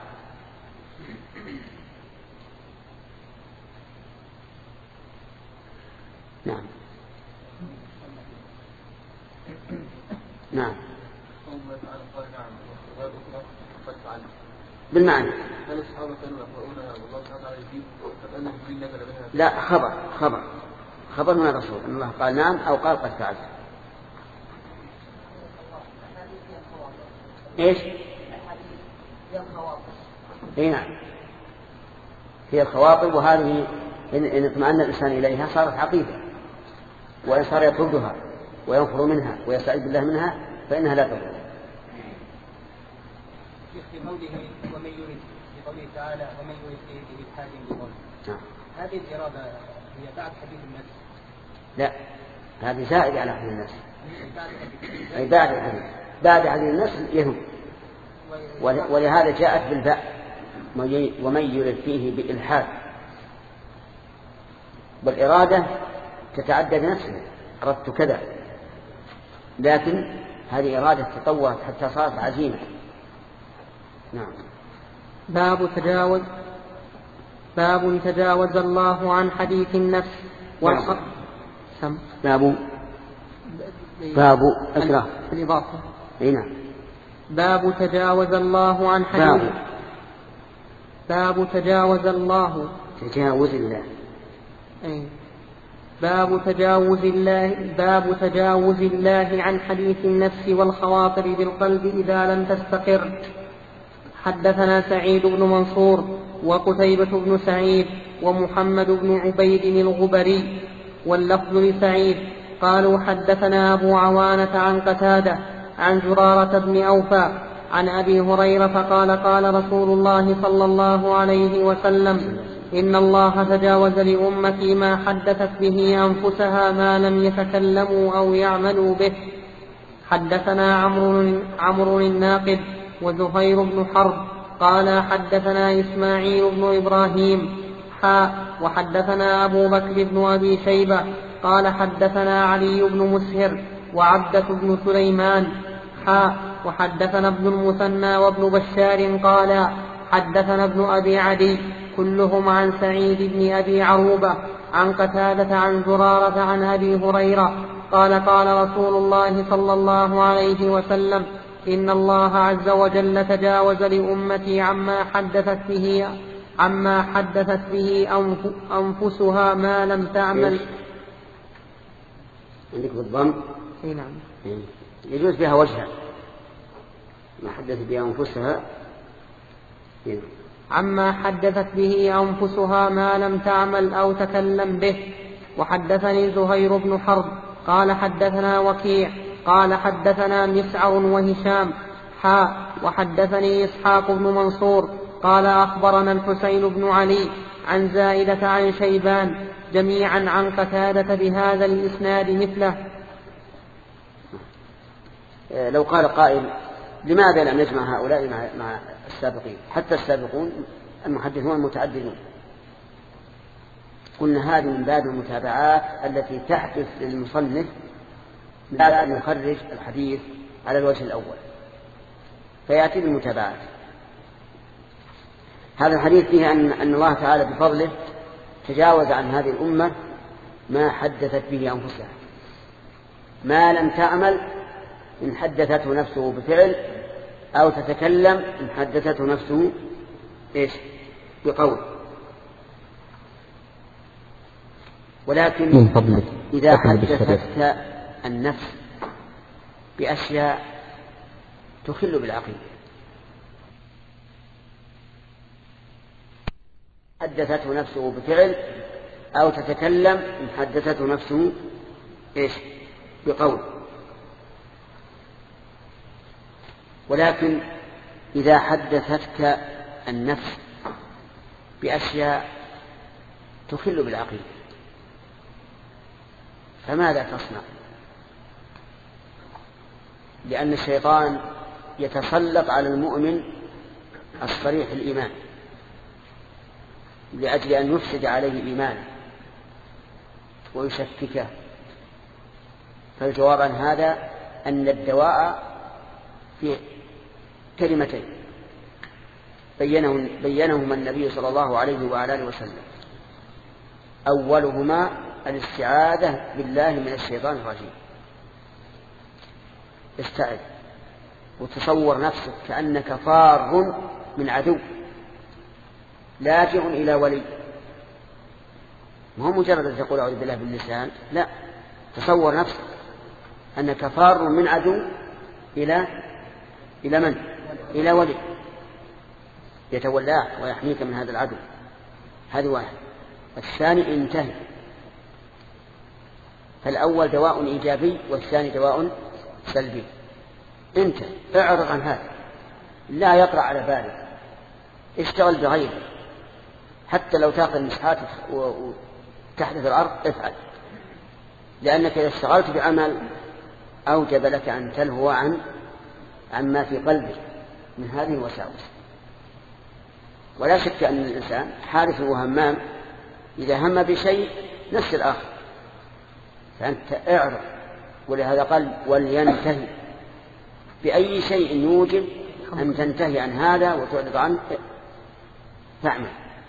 نعم بالمعنى. هل الصحابة كانوا يقرؤونها والله تعالى يجيب فكأن جبريل نزل بها؟ لا، خبر من الرسول أن الله قال نعم أو قال قد فعلت. إيش؟ إيه نعم، هي الخواطر، وهذه إن اطمأن الإنسان إليها صارت عقيدة، وإن صار يطردها وينفر منها ويستعيذ بالله منها فإنها لا تضر. في قوله ومن يريد، في قوله تعالى ومن يريد بإلحاد بظلم، هذه الإرادة هي بعد حديث النفس؟ لا، هذه زائدة على حديث النفس، أي بعد حديث النفس يهم. ولهذا جاءت بالباء ومن يريد فيه بإلحاد، والإرادة تتعدى بنفسها، أردت كذا، لكن هذه إرادة تطورت حتى صارت عزيمة. نعم. باب تجاوز الله عن حديث النفس والحق. باب أسرع الإضافة. نعم. باب تجاوز الله عن حديث. باب تجاوز الله. تجاوز الله. باب تجاوز الله عن حديث النفس والخواطر بالقلب إذا لم تستقر. حدثنا سعيد بن منصور وقتيبة بن سعيد ومحمد بن عبيد الغبري واللفظ لسعيد قالوا حدثنا أبو عوانة عن قتادة عن زرارة بن أوفى عن أبي هريرة قال قال رسول الله صلى الله عليه وسلم إن الله تجاوز لأمتي ما حدثت به أنفسها ما لم يتكلموا أو يعملوا به. حدثنا عمرو الناقد وزهير بن حرب قال حدثنا إسماعيل بن إبراهيم وحدثنا أبو بكر بن أبي شيبة قال حدثنا علي بن مسهر وعبدة بن سليمان وحدثنا ابن المثنى وابن بشار قال حدثنا ابن أبي عدي كلهم عن سعيد بن أبي عروبة عن قتادة عن زرارة عن أبي هريرة قال قال رسول الله صلى الله عليه وسلم إن الله عز وجل تجاوز لأمتي عما حدثت به أنفسها ما لم تعمل. عندك بالضم؟ نعم. يجوز بها وجهها ما حدثت به أنفسها عما حدثت به أنفسها ما لم تعمل أو تكلم به. وحدثني زهير بن حرب قال حدثنا وكيع قال حدثنا مسعر وهشام وحدثني إسحاق بن منصور قال أخبرنا الحسين بن علي عن زائدة عن شيبان جميعا عن قتادة بهذا الإسناد مثله. لو قال قائل لماذا لم نجمع هؤلاء مع السابقين؟ حتى السابقون المحدثون المتعددون. قلنا هذه من باب المتابعات التي تحدث للمصنف بعد أن يخرج الحديث على الوجه الأول فيأتي بالمتابعات. هذا الحديث فيه أن الله تعالى بفضله تجاوز عن هذه الأمة ما حدثت به أنفسها، ما لم تعمل إن حدثته نفسه بفعل، أو تتكلم إن حدثته نفسه بقول. ولكن إذا حدثتك النفس بأشياء تخل بالعقيدة، حدثته نفسه بفعل أو تتكلم إن حدثته نفسه بقول. ولكن إذا حدثتك النفس بأشياء تخل بالعقيدة فماذا تصنع؟ لأن الشيطان يتسلط على المؤمن الصريح الإيمان لأجل أن يفسد عليه إيمانه ويشككه. فالجواب عن هذا أن الدواء في كلمتين بينهما النبي صلى الله عليه وعلى آله وسلم. أولهما الاستعاذة بالله من الشيطان الرجيم. استعذ وتصور نفسك كأنك فار من عدو لاجئ إلى ولي، ما هو مجرد أن تقول أعوذ بالله باللسان، لا، تصور نفسك أنك فار من عدو إلى من؟ إلى ولي يتولاك ويحميك من هذا العدو. هذا واحد. الثاني انتهي. فالأول دواء إيجابي والثاني دواء سلبي. انت اعرض عن هذا، لا يطرأ على بالك، اشتغل بغيره، حتى لو تأخذ المسحات وتحدث العرض افعل، لأنك إذا اشتغلت بعمل أوجب لك أن تلهو عن ما في قلبك من هذه الوساوس. ولا شك أن الإنسان حارث وهمام، إذا هم بشيء نفس الآخر، فأنت اعرض. ولهذا قال ولينتهي، بأي شيء يوجب أن تنتهي عن هذا وتعرض عنه فاعمل.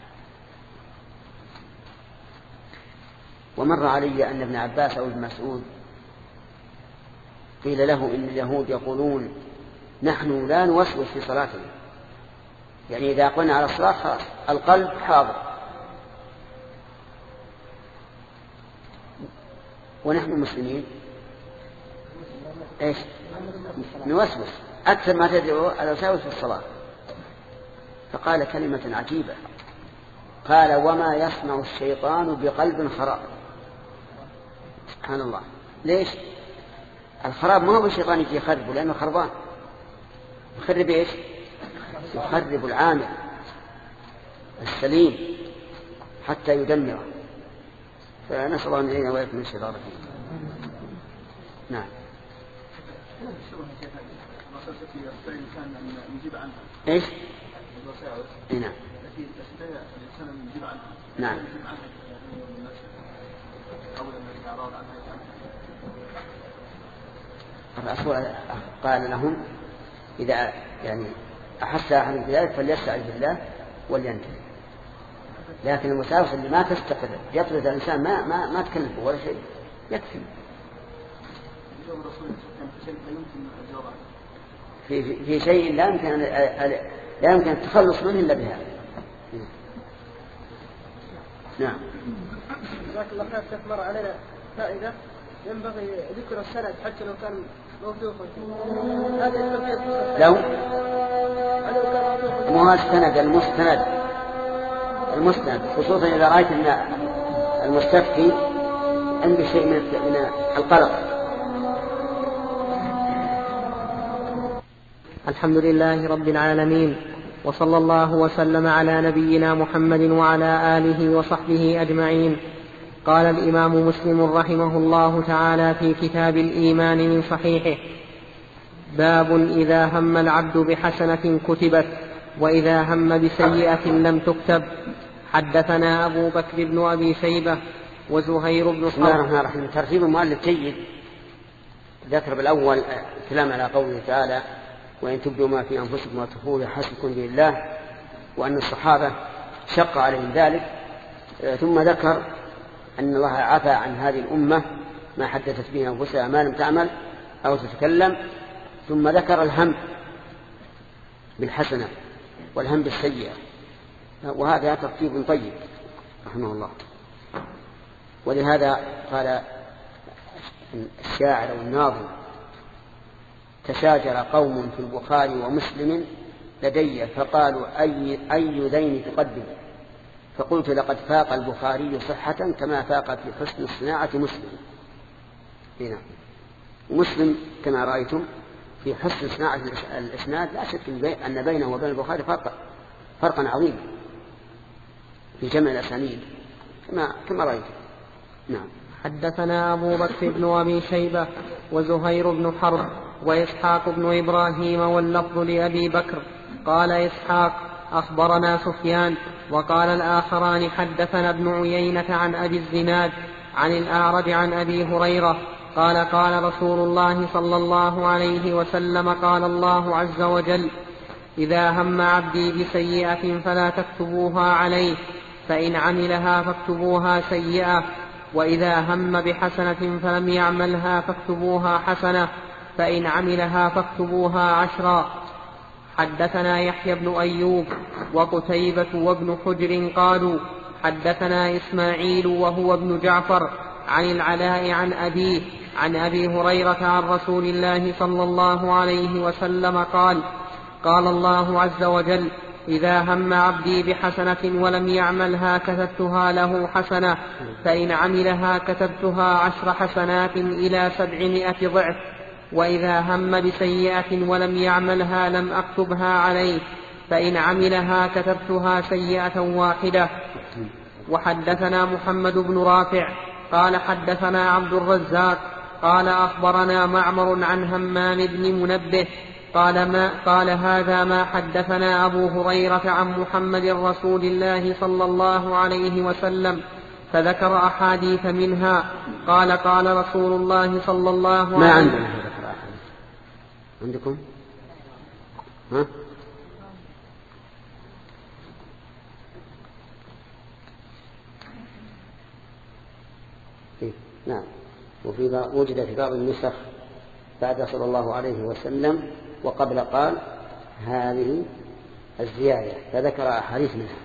ومر علي أن ابن عباس أو ابن مسعود قيل له إن اليهود يقولون نحن لا نوسوس في صلاتنا، يعني إذا قلنا على الصلاة خلاص القلب حاضر، ونحن مسلمين نوسوس أكثر ما تدعو على الوساوس في الصلاة. فقال كلمة عجيبة، قال وما يصنع الشيطان بقلب خراب. سبحان الله. ليش؟ الخراب ما هو الشيطان يجي يخربه لأنه خربان. يخرب إيش؟ يخرب العامل السليم حتى يدمره. فنسأل الله أن يعيننا وإياكم من الشيطان الرجيم. نعم. ايش؟ نعم. نعم. الرسول قال لهم إذا يعني أحس أحد بذلك فليستعذ بالله ولينتهي. لكن المساوس اللي ما تستقر يطرد الإنسان ما تكلفه ولا شيء يكفي. في شيء لا يمكن التخلص منه إلا بهذا. نعم. جزاك الله خير. تمر علينا فائدة ينبغي ذكر السند حتى لو كان موثوقا. لو مو السند المستند خصوصا إذا رأيت أن المستفتي عنده شيء من القلق. الحمد لله رب العالمين، وصلى الله وسلم على نبينا محمد وعلى آله وصحبه أجمعين. قال الإمام مسلم رحمه الله تعالى في كتاب الإيمان من صحيحه: باب إذا هم العبد بحسنة كتبت وإذا هم بسيئة لم تكتب. حدثنا أبو بكر بن أبي شيبة وزهير بن بسم الله الرحمن الرحيم. ترتيب المؤلف جيد. ذكر بالأول كلام على قوله تعالى: وإن تبدوا ما في أنفسكم وتخفوه يحاسبكم به الله، وأن الصحابة شق عليهم ذلك. ثم ذكر أن الله عفى عن هذه الأمة ما حدثت به أنفسها ما لم تعمل أو تتكلم، ثم ذكر الهم بالحسنة والهم بالسيئة، وهذا ترتيب طيب رحمه الله. ولهذا قال الشاعر والناظم: تشاجر قوم في البخاري ومسلم لدي فقالوا أي ذين تقدم، فقلت لقد فاق البخاري صحة كما فاق في حسن الصناعة مسلم. هنا مسلم كما رأيتم في حسن صناعة الإسناد لا شك أن بينه وبين البخاري فرقا عظيما في جمع الأسانيد كما رأيتم. نعم. حدثنا أبو بكر بن أبي شيبة وزهير بن حرب وإسحاق بن إبراهيم واللفظ لأبي بكر. قال إسحاق: أخبرنا سفيان. وقال الآخران: حدثنا ابن عيينة عن أبي الزناد عن الأعرج عن أبي هريرة قال: قال رسول الله صلى الله عليه وسلم: قال الله عز وجل: إذا هم عبدي بسيئة فلا تكتبوها عليه، فإن عملها فاكتبوها سيئة، وإذا هم بحسنة فلم يعملها فاكتبوها حسنة، فإن عملها فاكتبوها عشرا. حدثنا يحيى بن أيوب وقتيبة وابن حجر قالوا: حدثنا إسماعيل وهو ابن جعفر عن العلاء عن أبيه عن أبي هريرة عن رسول الله صلى الله عليه وسلم قال: قال الله عز وجل: إذا هم عبدي بحسنة ولم يعملها كتبتها له حسنة، فإن عملها كتبتها 10 حسنات إلى 700 ضعف، وإذا هم بسيئة ولم يعملها لم أكتبها عليه، فإن عملها كتبتها سيئة واحدة. وحدثنا محمد بن رافع قال: حدثنا عبد الرزاق قال: أخبرنا معمر عن همام بن منبه قال: هذا ما حدثنا أبو هريرة عن محمد رسول الله صلى الله عليه وسلم، فذكر أحاديث منها. قال: قال رسول الله صلى الله عليه وسلم. ما عندنا ذكر أحاديث. عندكم؟ ها؟ نعم. وجد في بعض النسخ بعد صلى الله عليه وسلم وقبل قال هذه الزيادة، فذكر أحاديث منها،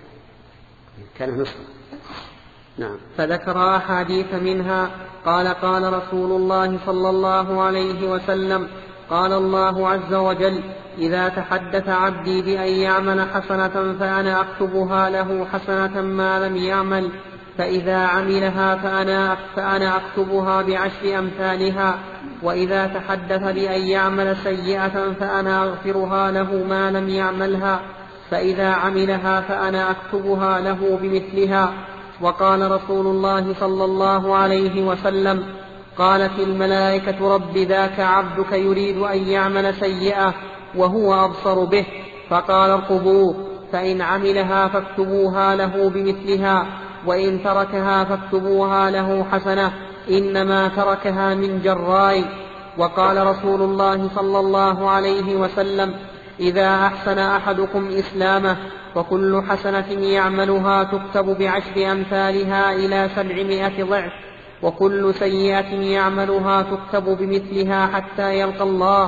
كان نسخة. نعم. فذكر أحاديث منها. قال: قال رسول الله صلى الله عليه وسلم: قال الله عز وجل: إذا تحدث عبدي بأن يعمل حسنة فأنا أكتبها له حسنة ما لم يعمل، فإذا عملها فأنا أكتبها ب10 أمثالها، وإذا تحدث بأن يعمل سيئة فأنا أغفرها له ما لم يعملها، فإذا عملها فأنا أكتبها له بمثلها. وقال رسول الله صلى الله عليه وسلم: قالت الملائكة: رب ذاك عبدك يريد أن يعمل سيئة وهو أبصر به، فقال: ارقبوه، فإن عملها فاكتبوها له بمثلها، وإن تركها فاكتبوها له حسنة، إنما تركها من جراء. وقال رسول الله صلى الله عليه وسلم: إذا أحسن أحدكم إسلامه وكل حسنة يعملها تكتب ب10 أمثالها إلى 700 ضعف، وكل سيئة يعملها تكتب بمثلها حتى يلقى الله.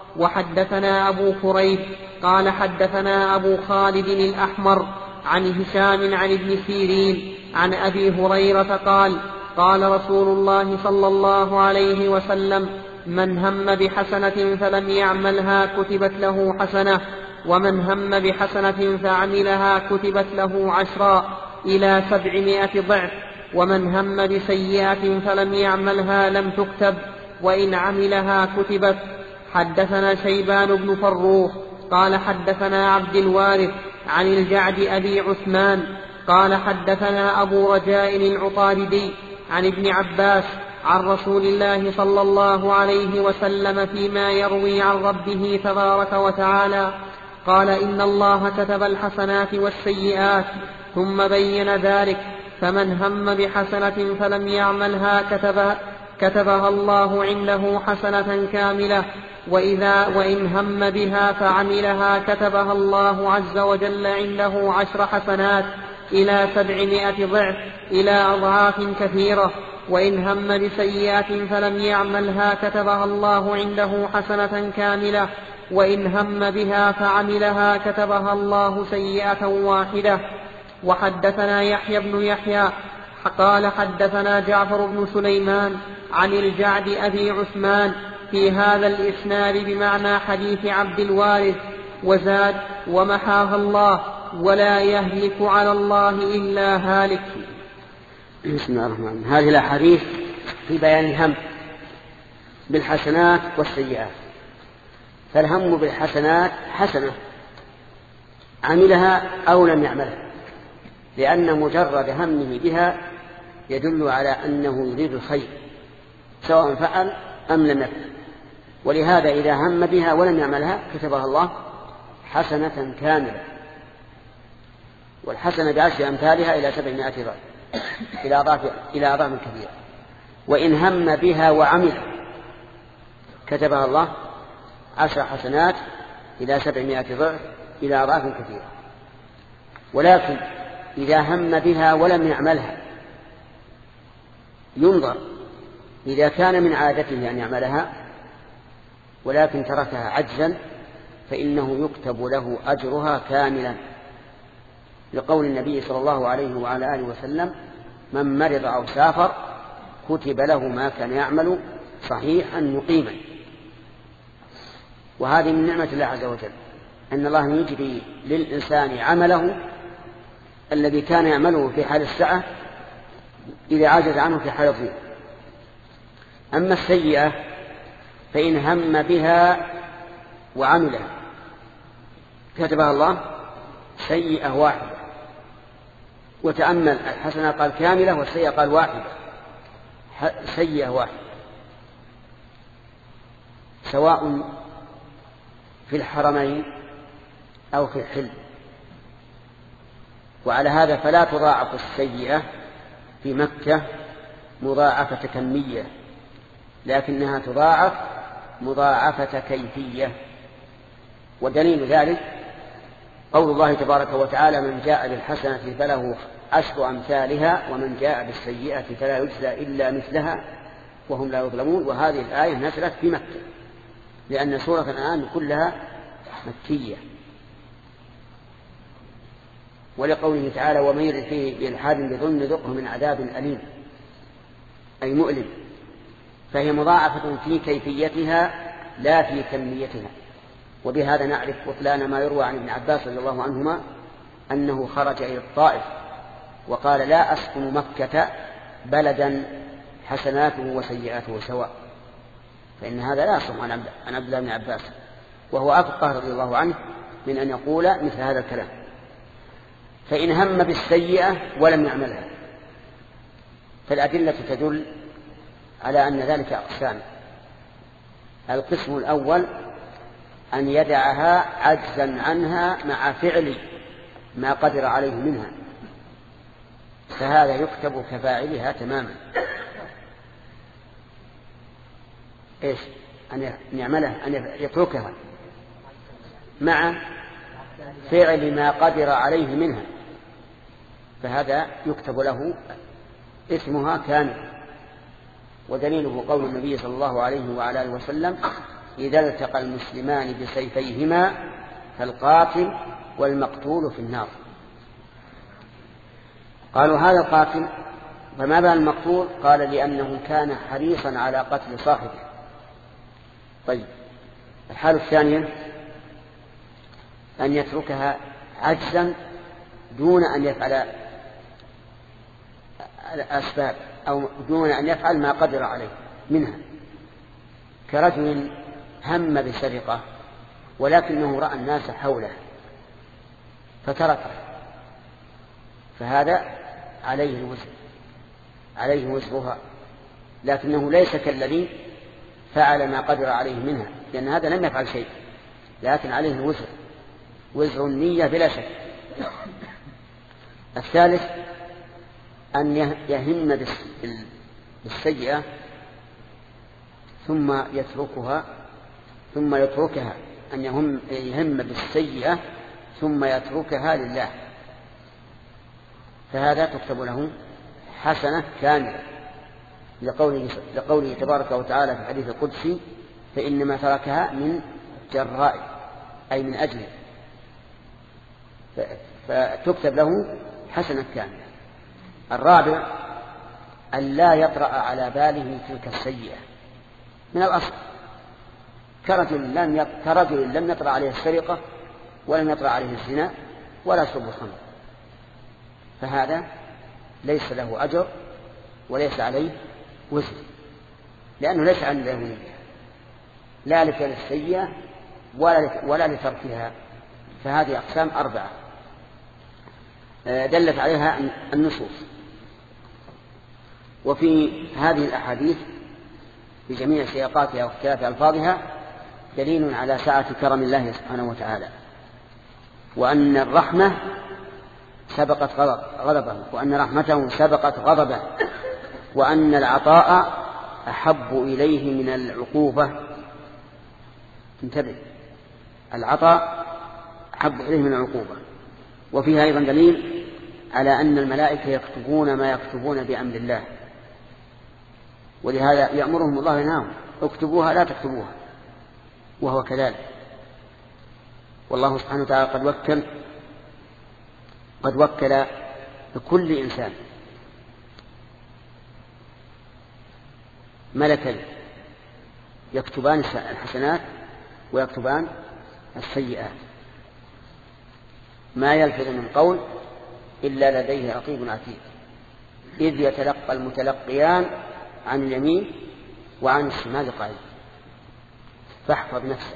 وحدثنا أبو كريب قال: حدثنا أبو خالد الأحمر عن هشام عن ابن سيرين عن أبي هريرة قال: قال رسول الله صلى الله عليه وسلم: من هم بحسنة فلم يعملها كتبت له حسنة، ومن هم بحسنة فعملها كتبت له 10 إلى 700 ضعف، ومن هم بسيئة فلم يعملها لم تكتب، وإن عملها كتبت. حدثنا شيبان بن فروخ قال: حدثنا عبد الوارث عن الجعد أبي عثمان قال: حدثنا أبو رجاء العطاردي عن ابن عباس عن رسول الله صلى الله عليه وسلم فيما يروي عن ربه تبارك وتعالى قال: إن الله كتب الحسنات والسيئات، ثم بين ذلك: فمن هم بحسنة فلم يعملها كتبها الله عنده حسنة كاملة، وإن هم بها فعملها كتبها الله عز وجل عنده 10 حسنات إلى 700 ضعف إلى أضعاف كثيرة. وإن هم بسيئة فلم يعملها كتبها الله عنده حسنة كاملة، وإن هم بها فعملها كتبها الله سيئة واحدة. وحدثنا يحيى بن يحيى قال حدثنا جعفر بن سليمان عن الجعد أبي عثمان في هذا الإسناد بمعنى حديث عبد الوارث، وزاد ومحاها الله ولا يهلك على الله إلا هالك. بسم الله الرحمن الرحيم. هذه الأحاديث في بيان الهم بالحسنات والسيئات. فالهم بالحسنات حسنة عملها أو لم يعملها، لأن مجرد همه بها يدل على أنه يريد الخير سواء فعل أم لم يفعل. ولهذا إذا هم بها ولم يعملها كتبها الله حسنة كاملة، والحسنة بعشر أمثالها إلى 700 ضعف إلى أضعاف كثيرة. وإن هم بها وعمل كتبها الله 10 حسنات إلى 700 ضعف إلى أضعاف كثيرة. ولكن إذا هم بها ولم يعملها ينظر، إذا كان من عادته أن يعملها ولكن تركها عجزا فإنه يكتب له أجرها كاملا، لقول النبي صلى الله عليه وعلى آله وسلم: من مرض أو سافر كتب له ما كان يعمل صحيحا مقيما. وهذه من نعمة الله عز وجل، أن الله يجري للإنسان عمله الذي كان يعمله في حال السعة إذا عجز عنه في حال الضيق. أما السيئة فإن هم بها وعملها كتبها الله سيئة واحدة. وتأمل، الحسنة قال كاملة والسيئة قال واحدة، سيئة واحدة، سواء في الحرمين أو في الحل. وعلى هذا فلا تضاعف السيئة في مكة مضاعفة كمية، لكنها تضاعف مضاعفة كيفية. ودليل ذلك قول الله تبارك وتعالى: من جاء بالحسنة فله 10 أمثالها ومن جاء بالسيئة فلا يجزى إلا مثلها وهم لا يظلمون. وهذه الآية نزلت في مكة، لأن سورة الآن كلها مكية. ولقوله تعالى: ومن يرد فيه بإلحاد بظلم نذقه من عذاب أليم، أي مؤلم. فهي مضاعفة في كيفيتها لا في كميتها. وبهذا نعرف بطلان ما يروى عن ابن عباس رضي الله عنهما أنه خرج إلى الطائف وقال: لا أسكن مكة بلدا حسناته وسيئاته سواء. فإن هذا لا يصح عن عبد الله بن عباس، وهو أفقه رضي الله عنه من أن يقول مثل هذا الكلام. فإن هم بالسيئة ولم يعملها فالأدلة تدل على أن ذلك أقسام. القسم الأول أن يدعها عجزا عنها مع فعل ما قدر عليه منها، فهذا يكتب كفاعلها تماما. إيش؟ أن يعملها، أن يتركها مع فعل ما قدر عليه منها، فهذا يكتب له اسمها كامل. ودليله قول النبي صلى الله عليه وعلى آله وسلم: إذا التقى المسلمان بسيفيهما فالقاتل والمقتول في النار. قالوا: هذا القاتل، فما بال المقتول؟ قال: لأنه كان حريصا على قتل صاحبه. طيب، الحالة الثانية أن يتركها عجزا دون أن يفعل الأسباب أو دون أن يفعل ما قدر عليه منها، كرجل هم بسرقة ولكنه رأى الناس حوله فتركه، فهذا عليه الوزر، عليه وزرها، لكنه ليس كالذي فعل ما قدر عليه منها، لأن هذا لم يفعل شيء، لكن عليه الوزر، وزر النية بلا شك. الثالث أن يهم بالسيئة ثم يتركها، أن يهم بالسيئة ثم يتركها لله، فهذا تكتب له حسنة كاملة، لقوله تبارك وتعالى في الحديث القدسي: فإنما تركها من جراء، أي من أجله، فتكتب له حسنة كاملة. الرابع أن لا يطرأ على باله تلك السيئة من الأصل، كرجل لم يطرأ عليه السرقة ولم يطرأ عليه الزنا ولا شرب الخمر، فهذا ليس له أجر وليس عليه وزر، لأنه ليس عنده نية لا لفعل السيئة ولا لتركها. فهذه أقسام 4 دلت عليها النصوص. وفي هذه الأحاديث بجميع سياقاتها واختلاف ألفاظها دليل على سعة كرم الله سبحانه وتعالى، وأن الرحمة سبقت غضبه، وأن رحمته سبقت غضبه، وأن العطاء أحب إليه من العقوبة. انتبه، العطاء أحب إليه من العقوبة. وفيها أيضا دليل على أن الملائكة يكتبون ما يكتبون بأمر الله، ولهذا يأمرهم الله وينهاهم: اكتبوها لا تكتبوها، وهو كذلك. والله سبحانه وتعالى قد وكل لكل إنسان ملكين يكتبان الحسنات ويكتبان السيئات، ما يلفظ من قول إلا لديه رقيب عتيد، إذ يتلقى المتلقيان عن اليمين وعن الشمال قعيد. فاحفظ نفسك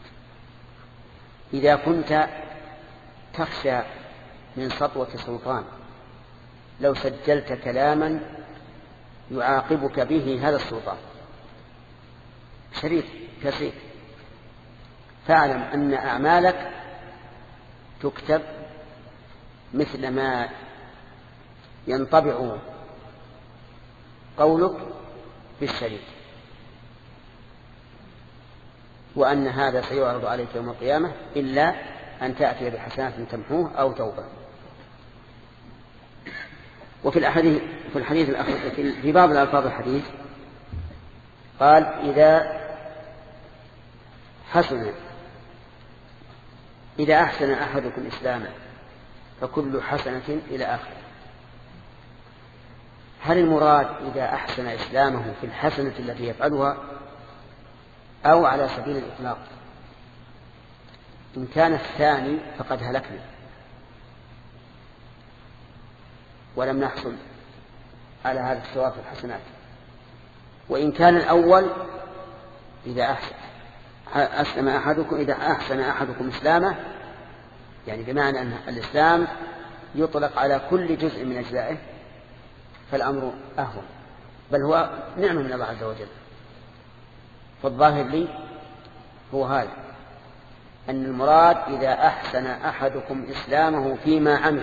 إذا كنت تخشى من سطوة سلطان، لو سجلت كلاما يعاقبك به هذا السلطان شريف كثير، فاعلم أن أعمالك تكتب مثل ما ينطبع قولك بالشريف، وأن هذا سيعرض عليك يوم القيامة إلا أن تأتي بحسنات تمحوه أو توبة. وفي الحديث الأخير في بعض الألفاظ الحديث قال: إذا أحسن أحدكم إسلامه فكل حسنة إلى آخره. هل المراد إذا أحسن إسلامه في الحسنة التي يفعلها أو على سبيل الإطلاق؟ إن كان الثاني فقد هلكنا ولم نحصل على هذا الثواب في الحسنات. وإن كان الأول إذا أحسن أحدكم إسلامه، يعني بمعنى أن الإسلام يطلق على كل جزء من أجزائه، فالأمر أهون، بل هو نعمة من الله عز وجل. فالظاهر لي هو هذا، أن المراد إذا أحسن أحدكم إسلامه فيما عمل،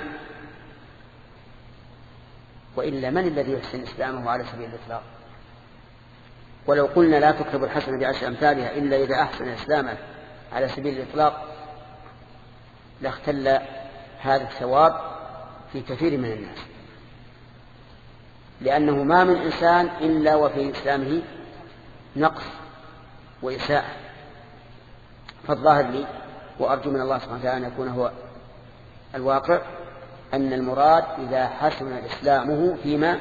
وإلا من الذي يحسن إسلامه على سبيل الإطلاق؟ ولو قلنا لا تكتب الحسنة بعشر أمثالها إلا إذا أحسن إسلامه على سبيل الإطلاق لاختل هذا الثواب في كثير من الناس، لأنه ما من إنسان إلا وفي إسلامه نقص وإساءة. فالظاهر لي وأرجو من الله سبحانه وتعالى أن يكون هو الواقع أن المراد إذا حسن إسلامه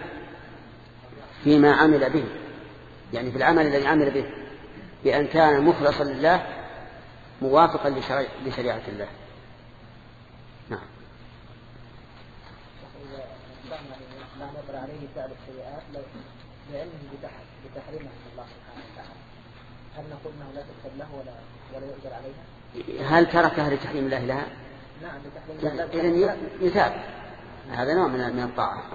فيما عمل به، يعني في العمل الذي عمل به، بأن كان مخلصا لله موافقا لشريعة الله. نعم. لا نظر عليه فعل السيئات لعلمه بتحريمها من الله سبحانه وتعالى، هل نقول انه لا تكتب له ولا يؤجر عليها؟ هل تركها لتحريم الله لها؟ نعم لتحريم الله. إذن يثاب، هذا نوع من الطاعة.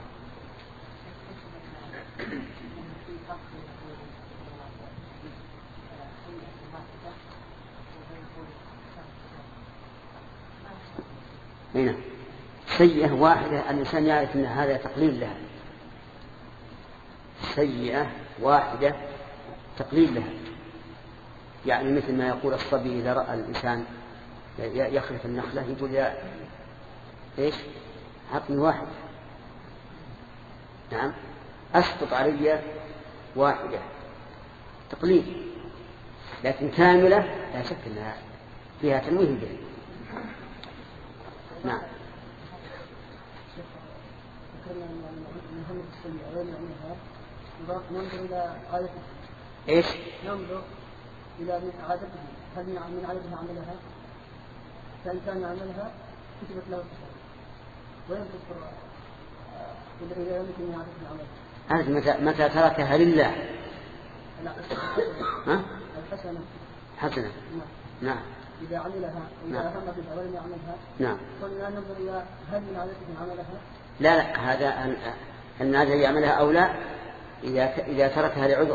هنا سيئة واحدة الإنسان يعرف أن هذا تقليل لها، سيئة واحدة تقليل لها، يعني مثل ما يقول الصبي إذا رأى الإنسان يخلف النخلة يقول يا إيش حقن واحد. نعم، أسقط عرية واحدة تقليد، لكن كاملة لا شك أنها فيها تنويه به. نعم. ننظر إلى عادته. إيش؟ ننظر إلى عادته، هل من عادته عملها؟ فإن كان يعملها كتبت له الكفارة، ويذكر إذا لم يكن من عادته العمل. أنت متى تركها لله؟ لا، الحسنة. حسنة. نعم. إذا عملها وإذا هم بها ولم يعملها. نعم. قلنا ننظر إلى هل من عادته عملها؟ لا، هذا أن هذا يعملها أو لا إذا تركها لعذر.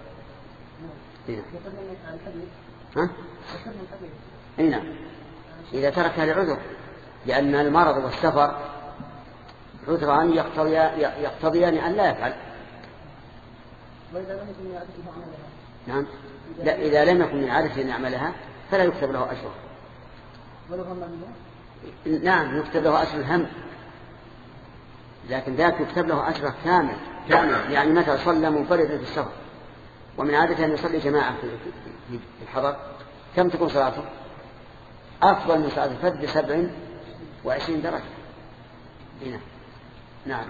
نعم. إذا تركها لعذر، لأن المرض والسفر عذران يقتضيان أن لا يفعل. وإذا لم يكن من عادته عملها. نعم. لا، إذا لم يكن من عادته أن يعملها فلا يكتب له أجر. ولو هم منها؟ نعم، يكتب له أجر الهم، لكن ذاك يكتب له أجر كامل. يعني متى صلى منفردا في السفر ومن عادته أن يصلي جماعة في الحضر، كم تكون صلاته؟ أفضل من صلاة الفجر 27 درجة. هنا. نعم.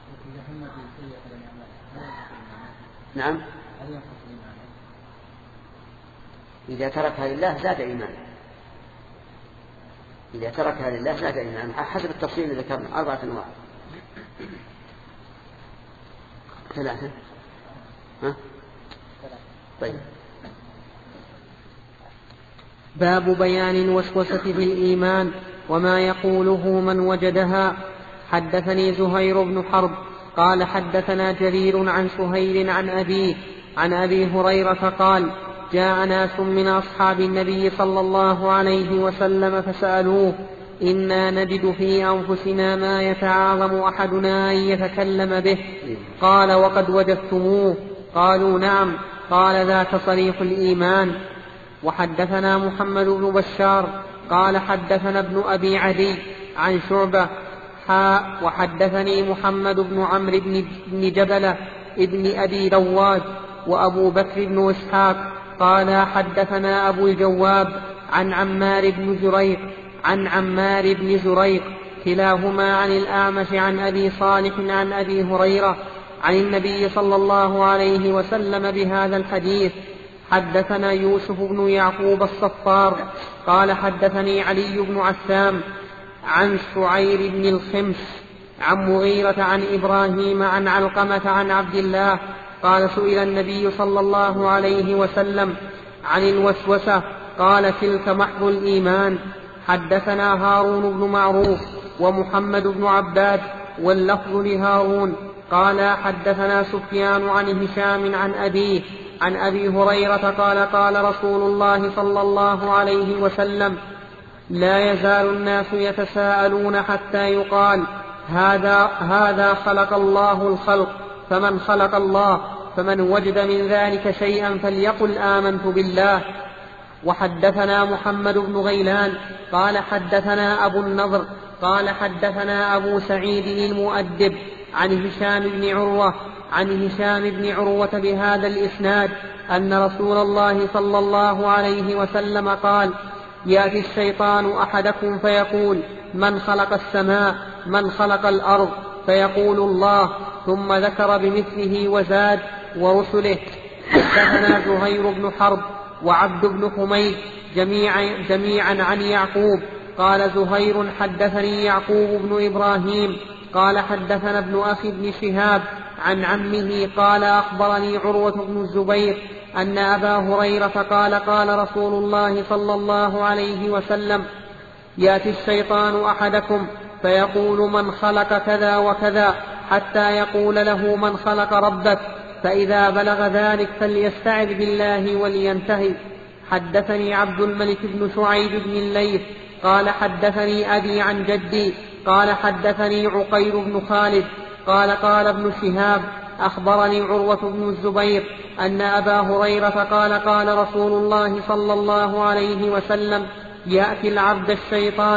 نعم. إذا تركها لله زاد إيمانا. إذا تركها لله زاد إيمانا حسب التفصيل اللي ذكرنا 4 أنواع. 3. طيب. باب بيان الوسوسة في الإيمان وما يقوله من وجدها. حدثني زهير بن حرب قال حدثنا جرير عن سهيل عن أبيه عن أبي هريرة قال جاء ناس من أصحاب النبي صلى الله عليه وسلم فسألوه إنا نجد في أنفسنا ما يتعاظم أحدنا أن يتكلم به. قال وقد وجدتموه؟ قالوا نعم. قال ذاك صريح الإيمان. وحدثنا محمد بن بشار قال حدثنا ابن أبي عدي عن شعبة وحدثني محمد بن عمرو بن جبلة ابن أبي دواد وأبو بكر بن إسحاق قال حدثنا أبو الجواب عن عمار بن زريق كلاهما عن الأعمش عن أبي صالح عن أبي هريرة عن النبي صلى الله عليه وسلم بهذا الحديث. حدثنا يوسف بن يعقوب الصفار قال حدثني علي بن عسام عن شعير بن الخمس عن مغيرة عن إبراهيم عن علقمة عن عبد الله قال سئل النبي صلى الله عليه وسلم عن الوسوسة قال تلك محض الإيمان. حدثنا هارون بن معروف ومحمد بن عباد واللفظ لهارون قال حدثنا سفيان عن هشام عن أبيه عن أبي هريرة قال قال رسول الله صلى الله عليه وسلم لا يزال الناس يتساءلون حتى يقال هذا خلق الله الخلق فمن خلق الله فمن وجد من ذلك شيئا فليقل آمنت بالله. وحدثنا محمد بن غيلان قال حدثنا أبو النضر قال حدثنا أبو سعيد المؤدب عن هشام بن عروة بهذا الإسناد أن رسول الله صلى الله عليه وسلم قال يأتي الشيطان أحدكم فيقول من خلق السماء من خلق الأرض فيقول الله ثم ذكر بمثله وزاد ورسله. حدثنا زهير بن حرب وعبد بن حميد جميعا عن يعقوب قال زهير حدثني يعقوب بن إبراهيم قال حدثنا ابن أخي بن شهاب عن عمه قال أخبرني عروة بن الزبير أن أبا هريرة قال قال رسول الله صلى الله عليه وسلم يأتي الشيطان أحدكم فيقول من خلق كذا وكذا حتى يقول له من خلق ربك فإذا بلغ ذلك فليستعذ بالله ولينتهي. حدثني عبد الملك بن شعيب بن الليث قال حدثني أبي عن جدي قال حدثني عقير بن خالد قال قال ابن شهاب أخبرني عروة بن الزبير أن أبا هريرة قال قال رسول الله صلى الله عليه وسلم يأتي العبد الشيطان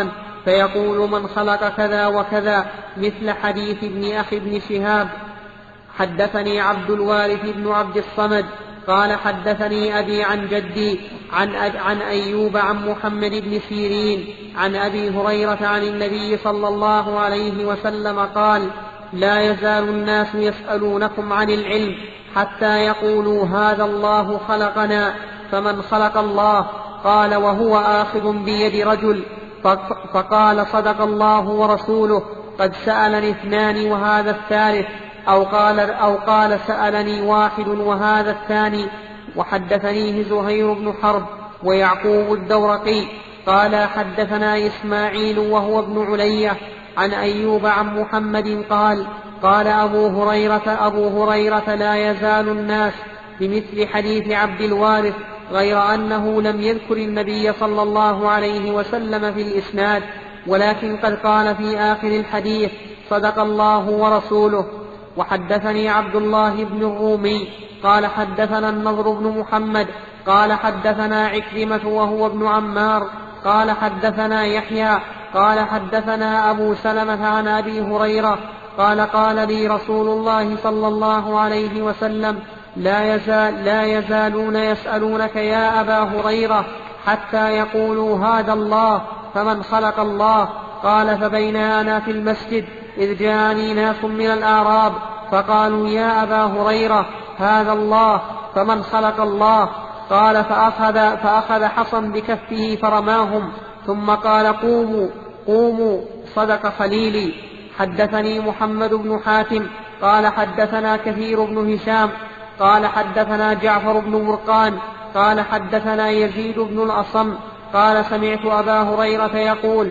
فيقول من خلق كذا وكذا، مثل حديث ابن أخي ابن شهاب: حدثني عبد الوارث بن عبد الصمد قال حدثني أبي عن جدي عن أيوب عن محمد بن سيرين عن أبي هريرة عن النبي صلى الله عليه وسلم قال: لا يزال الناس يسألونكم عن العلم حتى يقولوا هذا الله خلقنا، فمن خلق الله؟ قال: وهو آخذ بيد رجل. فقال: صدق الله ورسوله، قد سألني اثنان وهذا الثالث، أو قال سألني واحد وهذا الثاني. وحدثنيه زهير بن حرب ويعقوب الدورقي قال حدثنا إسماعيل وهو ابن علية عن أيوب عن محمد قال أبو هريرة: لا يزال الناس بمثل حديث عبد الوارث، غير أنه لم يذكر النبي صلى الله عليه وسلم في الإسناد، ولكن قد قال في آخر الحديث: صدق الله ورسوله. وحدثني عبد الله بن الرومي قال حدثنا النضر بن محمد قال حدثنا عكرمة وهو ابن عمار قال حدثنا يحيى قال حدثنا أبو سلمة عن أبي هريرة قال لي رسول الله صلى الله عليه وسلم: لا يزالون يسألونك يا أبا هريرة حتى يقولوا هذا الله، فمن خلق الله؟ قال: فبين أنا في المسجد إذ جاءني ناس من الأعراب فقالوا: يا أبا هريرة، هذا الله، فمن خلق الله؟ قال: فأخذ حصا بكفه فرماهم، ثم قال: قوموا، صدق خليلي. حدثني محمد بن حاتم قال حدثنا كثير بن هشام قال حدثنا جعفر بن مرقان قال حدثنا يزيد بن الأصم قال: سمعت أبا هريرة يقول: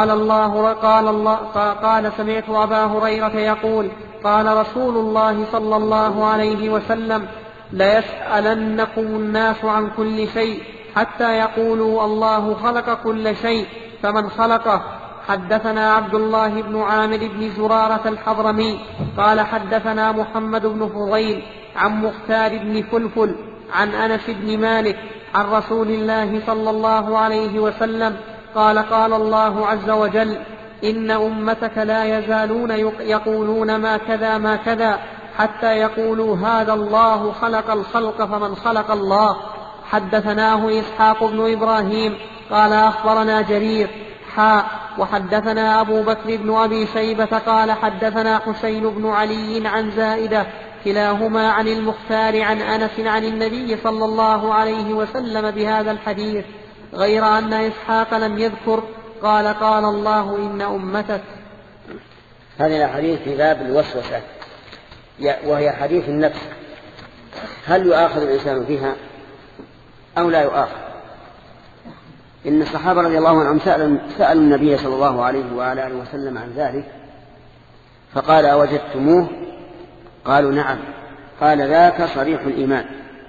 سمعت أبا هريرة يقول: قال رسول الله صلى الله عليه وسلم: ليسألنكم الناس عن كل شيء حتى يقولوا الله خلق كل شيء، فمن خلقه؟ حدثنا عبد الله بن عامر بن زرارة الحضرمي قال حدثنا محمد بن فضيل عن مختار بن فلفل عن أنس بن مالك عن رسول الله صلى الله عليه وسلم قال: قال الله عز وجل: إن أمتك لا يزالون يقولون ما كذا حتى يقولوا هذا الله خلق الخلق، فمن خلق الله؟ حدثناه إسحاق بن إبراهيم قال أخبرنا جرير وحدثنا أبو بكر بن أبي شيبة قال حدثنا حسين بن علي عن زائدة كلاهما عن المختار عن أنس عن النبي صلى الله عليه وسلم بهذا الحديث، غير أن إسحاق لم يذكر قال: قال الله إن أمتك. هذه الحديث في باب الوسوسة، وهي حديث النفس، هل يؤاخذ الإنسان بها أو لا يؤاخذ؟ إن الصحابة رضي الله عنهم سألوا النبي صلى الله عليه وآله وسلم عن ذلك، فقال: أوجدتموه؟ قالوا: نعم. قال: ذاك صريح الإيمان.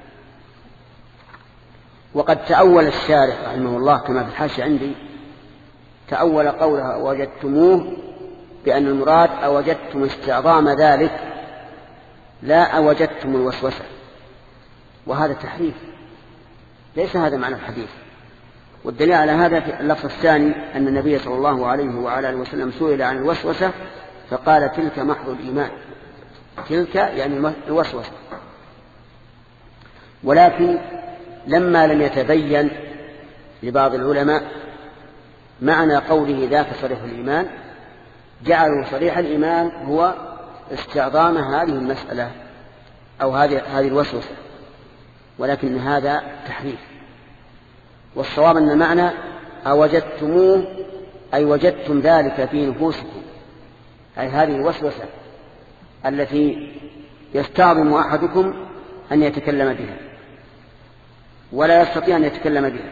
وقد تأول الشارح رحمه الله كما في الحاشية عندي، تأول قولها أوجدتموه بأن المراد أوجدتم استعظام ذلك، لا أوجدتم الوسوسة، وهذا تحريف، ليس هذا معنى الحديث. والدليل على هذا في اللفظ الثاني أن النبي صلى الله عليه وعلى آله وسلم سئل عن الوسوسة فقال: تلك محض الإيمان، تلك يعني الوسوسة. ولكن لما لم يتبين لبعض العلماء معنى قوله ذاك صريح الإيمان، جعلوا صريح الإيمان هو استعظام هذه المسألة أو هذه الوسوسة، ولكن هذا تحريف. والصواب أن المعنى أوجدتموه أي وجدتم ذلك في نفوسكم، أي هذه الوسوسة التي يستعظم أحدكم أن يتكلم بها ولا يستطيع أن يتكلم بها.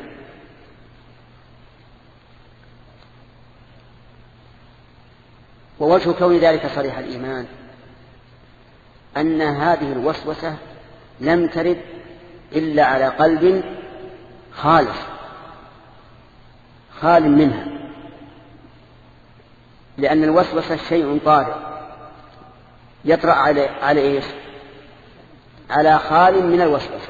ووجه كون ذلك صريح الإيمان أن هذه الوسوسة لم ترد إلا على قلب خالص خال منها، لأن الوسوسة شيء طارئ يطرأ على إيش؟ على خال من الوسوسة.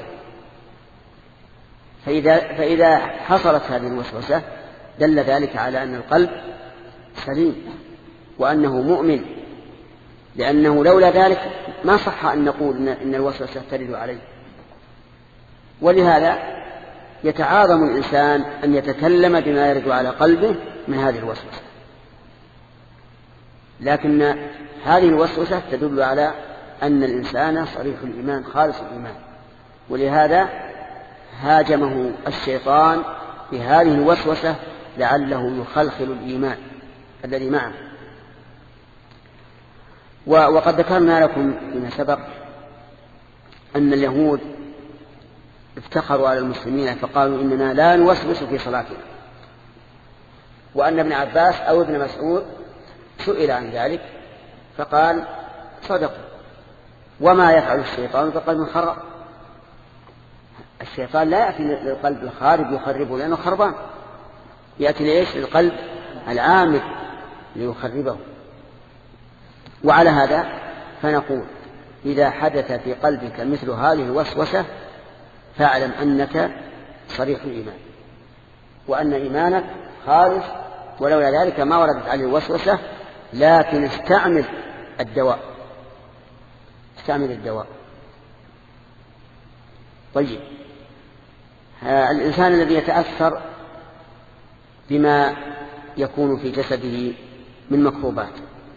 فإذا حصلت هذه الوسوسة دل ذلك على أن القلب سليم وأنه مؤمن، لأنه لولا ذلك ما صح أن نقول إن الوسوسة ترد عليه. ولهذا يتعاظم الإنسان أن يتكلم بما يرد على قلبه من هذه الوسوسة، لكن هذه الوسوسة تدل على أن الإنسان صريح الإيمان خالص الإيمان، ولهذا هاجمه الشيطان بهذه الوسوسة لعله يخلخل الإيمان الذي معه. وقد ذكرنا لكم فيما سبق أن اليهود افتخروا على المسلمين فقالوا إننا لا نوسوس في صلاتنا، وأن ابن عباس أو ابن مسعود سئل عن ذلك فقال صدقوا، وما يفعل الشيطان فقال من خرب. الشيطان لا يأتي للقلب الخارب يخربه لأنه خربان، يأتي لإيش؟ للقلب العامل ليخربه. وعلى هذا فنقول إذا حدث في قلبك مثل هذه الوسوسة فاعلم أنك صريح الإيمان وأن إيمانك خالص، ولولا ذلك ما وردت عليه الوسوسة، لكن استعمل الدواء. طيب، الإنسان الذي يتأثر بما يكون في جسده من مكروبات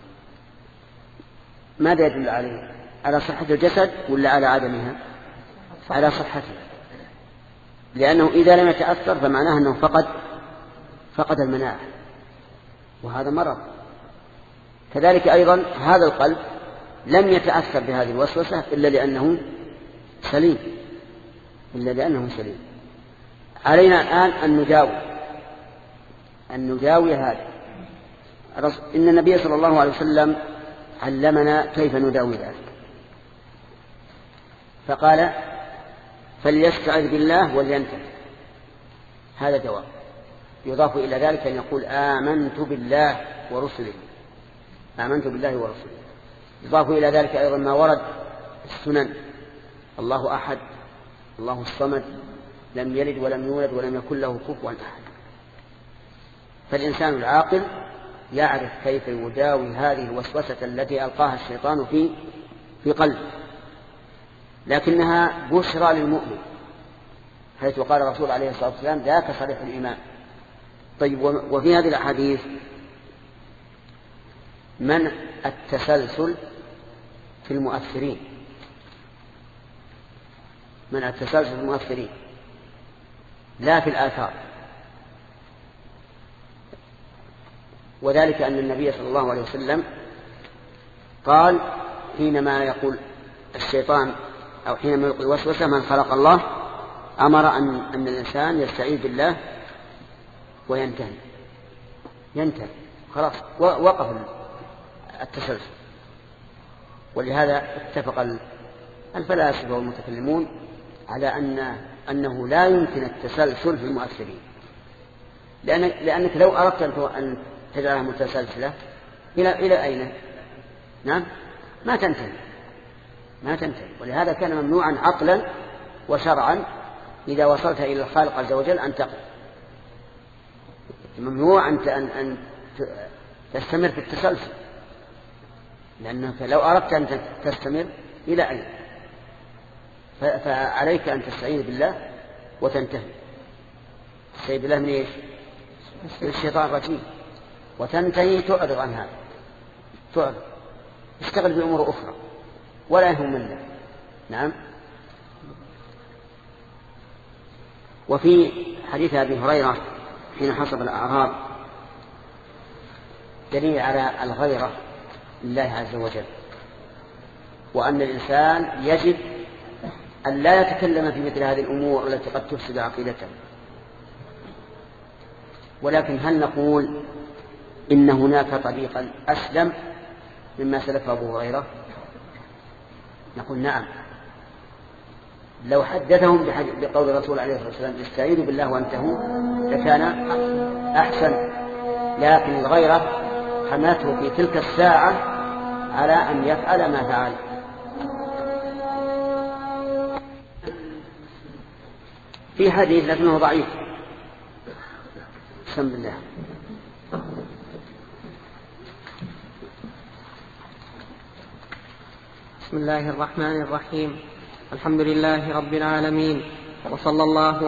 ماذا يدل عليه؟ على صحة الجسد ولا على عدمها؟ على صحته، لأنه إذا لم يتأثر فمعناه أنه فقد المناعة، وهذا مرض. كذلك أيضا هذا القلب لم يتأثر بهذه الوسوسة إلا لأنه سليم. علينا الآن أن نداوي هذا. إن النبي صلى الله عليه وسلم علمنا كيف نداوي ذلك، فقال فليستعذ بالله ولينتهي. هذا دواء. يضاف إلى ذلك أن يقول آمنت بالله ورسله. يضاف إلى ذلك أيضا ما ورد السنن: الله أحد، الله الصمد، لم يلد ولم يولد ولم يكن له كفوا أحد. فالإنسان العاقل يعرف كيف يداوي هذه الوسوسة التي ألقاها الشيطان في قلبه، لكنها بشرى للمؤمن، حيث قال الرسول عليه الصلاة والسلام ذاك صريح الإيمان. طيب، وفي هذه الأحاديث منع التسلسل في المؤثرين، لا في الآثار. وذلك أن النبي صلى الله عليه وسلم قال حينما يقول الشيطان أو حينما يلقي وسوسة من خلق الله، أمر أن الإنسان يستعيذ بالله وينتهي خلاص، وقف التسلسل. ولهذا اتفق الفلاسفة والمتكلمون على أنه لا يمكن التسلسل في المؤثرين، لأنك لو أردت أن تجعلها متسلسلة إلى أين؟ نعم، ما تنتهي. ولهذا كان ممنوعا عقلا وشرعا إذا وصلت إلى الخالق عز وجل أن تقف. ممنوع أن تستمر في التسلسل، لأنك لو أردت أن تستمر إلى أين؟ فعليك أن تستعيذ بالله وتنتهي. تستعيذ بالله من إيش؟ الشيطان الرجيم، وتنتهي تعرض عن هذا، اشتغل بأمور أخرى ولا يهم الله. نعم. وفي حديث أبي هريرة حين حصب الأعراب دليل على الغيرة لله عز وجل، وأن الإنسان يجب أن لا يتكلم في مثل هذه الأمور التي قد تفسد عقيدته. ولكن هل نقول إن هناك طريقا أسلم مما سلف أبو هريرة؟ نقول نعم. لو حدثهم بقول الرسول عليه الصلاة والسلام استعيذوا بالله وانتهوا لكان أحسن، لكن الغيرة حملته في تلك الساعة على أن يفعل ما فعل. في حديث لكنه ضعيف، بسم الله، بسم الله الرحمن الرحيم. الحمد لله رب العالمين، وصلى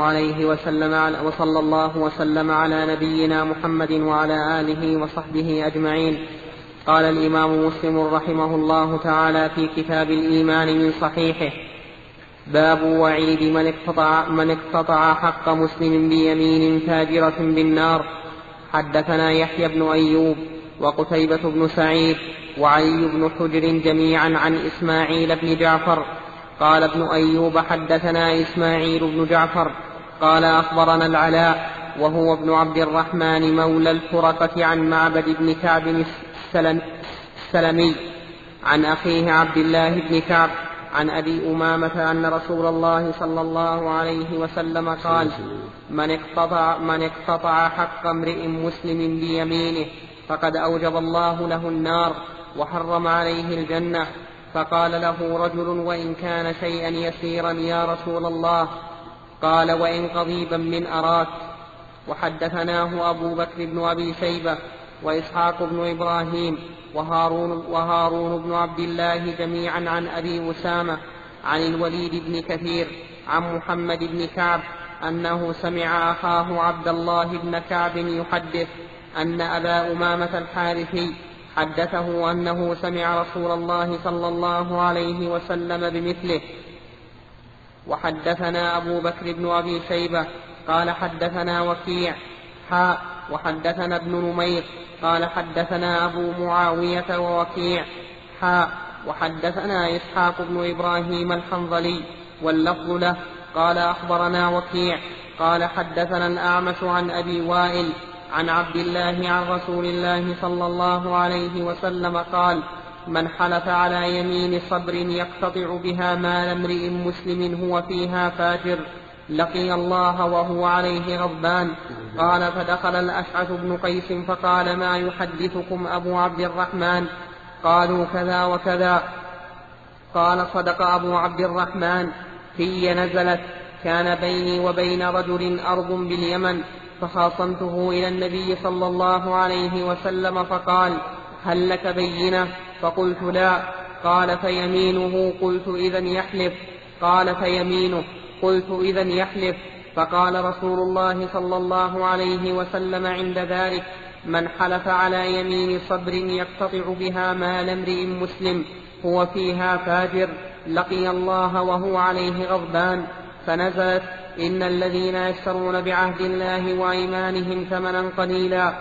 الله وسلم على نبينا محمد وعلى آله وصحبه أجمعين. قال الإمام مسلم رحمه الله تعالى في كتاب الإيمان من صحيحه: باب وعيد من اقتطع حق مسلم بيمين فاجرة بالنار. حدثنا يحيى بن أيوب وقتيبة بن سعيد وعلي بن حجر جميعا عن إسماعيل بن جعفر. قال ابن أيوب: حدثنا إسماعيل بن جعفر قال أخبرنا العلاء وهو ابن عبد الرحمن مولى الفرقة عن معبد بن كعب السلمي عن أخيه عبد الله بن كعب عن أبي أمامة أن رسول الله صلى الله عليه وسلم قال: من اقتطع حق امرئ مسلم بيمينه فقد أوجب الله له النار وحرم عليه الجنة. فقال له رجل: وإن كان شيئا يسيرا يا رسول الله؟ قال: وإن قضيبا من أراك. وحدثناه أبو بكر بن أبي شيبة وإسحاق بن إبراهيم وهارون بن عبد الله جميعا عن أبي أسامة عن الوليد بن كثير عن محمد بن كعب أنه سمع أخاه عبد الله بن كعب يحدث أن أبا أمامة الحارثي حدثه أنه سمع رسول الله صلى الله عليه وسلم بمثله. وحدثنا أبو بكر بن أبي شيبة قال حدثنا وكيع وحدثنا ابن نمير قال حدثنا أبو معاوية ووكيع وحدثنا إسحاق بن إبراهيم الحنظلي واللفظ له قال أخبرنا وكيع قال حدثنا الأعمش عن أبي وائل عن عبد الله عن رسول الله صلى الله عليه وسلم قال: من حلف على يمين صبر يقتطع بها مال امرئ مسلم هو فيها فاجر لقي الله وهو عليه غضبان. قال: فدخل الأشعث بن قيس فقال: ما يحدثكم أبو عبد الرحمن؟ قالوا: كذا وكذا. قال: صدق أبو عبد الرحمن، في نزلت كان بيني وبين رجل أرض باليمن فخاصمته إلى النبي صلى الله عليه وسلم فقال: هل لك بينة؟ فقلت: لا. قال: فيمينه؟ قلت: إذن يحلف. قال: فيمينه؟ قلت: إذن يحلف. فقال رسول الله صلى الله عليه وسلم عند ذلك: من حلف على يمين صبر يقتطع بها مال امرئ مسلم هو فيها فاجر لقي الله وهو عليه غضبان. فنزلت: إن الذين يشترون بعهد الله وأيمانهم ثمنا قليلا.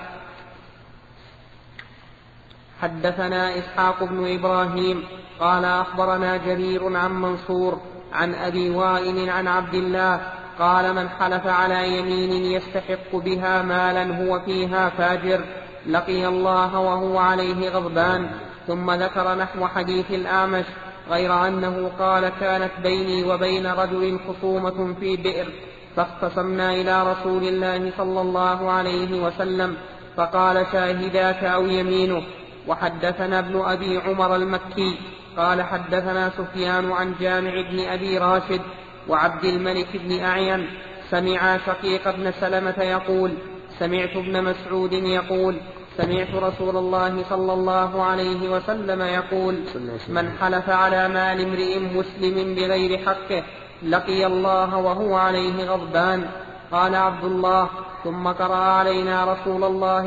حدثنا إسحاق بن إبراهيم قال أخبرنا جرير عن منصور عن أبي وائل عن عبد الله قال: من حلف على يمين يستحق بها مالا هو فيها فاجر لقي الله وهو عليه غضبان. ثم ذكر نحو حديث الأعمش غير أنه قال: كانت بيني وبين رجل خصومة في بئر فاختصمنا إلى رسول الله صلى الله عليه وسلم فقال: شاهداك أو يمينه. وحدثنا ابن أبي عمر المكي قال حدثنا سفيان عن جامع بن أبي راشد وعبد الملك بن أعين سمع شقيق بن سلمة يقول: سمعت ابن مسعود يقول: سمعت رسول الله صلى الله عليه وسلم يقول: من حلف على مال امرئ مسلم بغير حقه لقي الله وهو عليه غضبان. قال عبد الله: ثم قرأ علينا رسول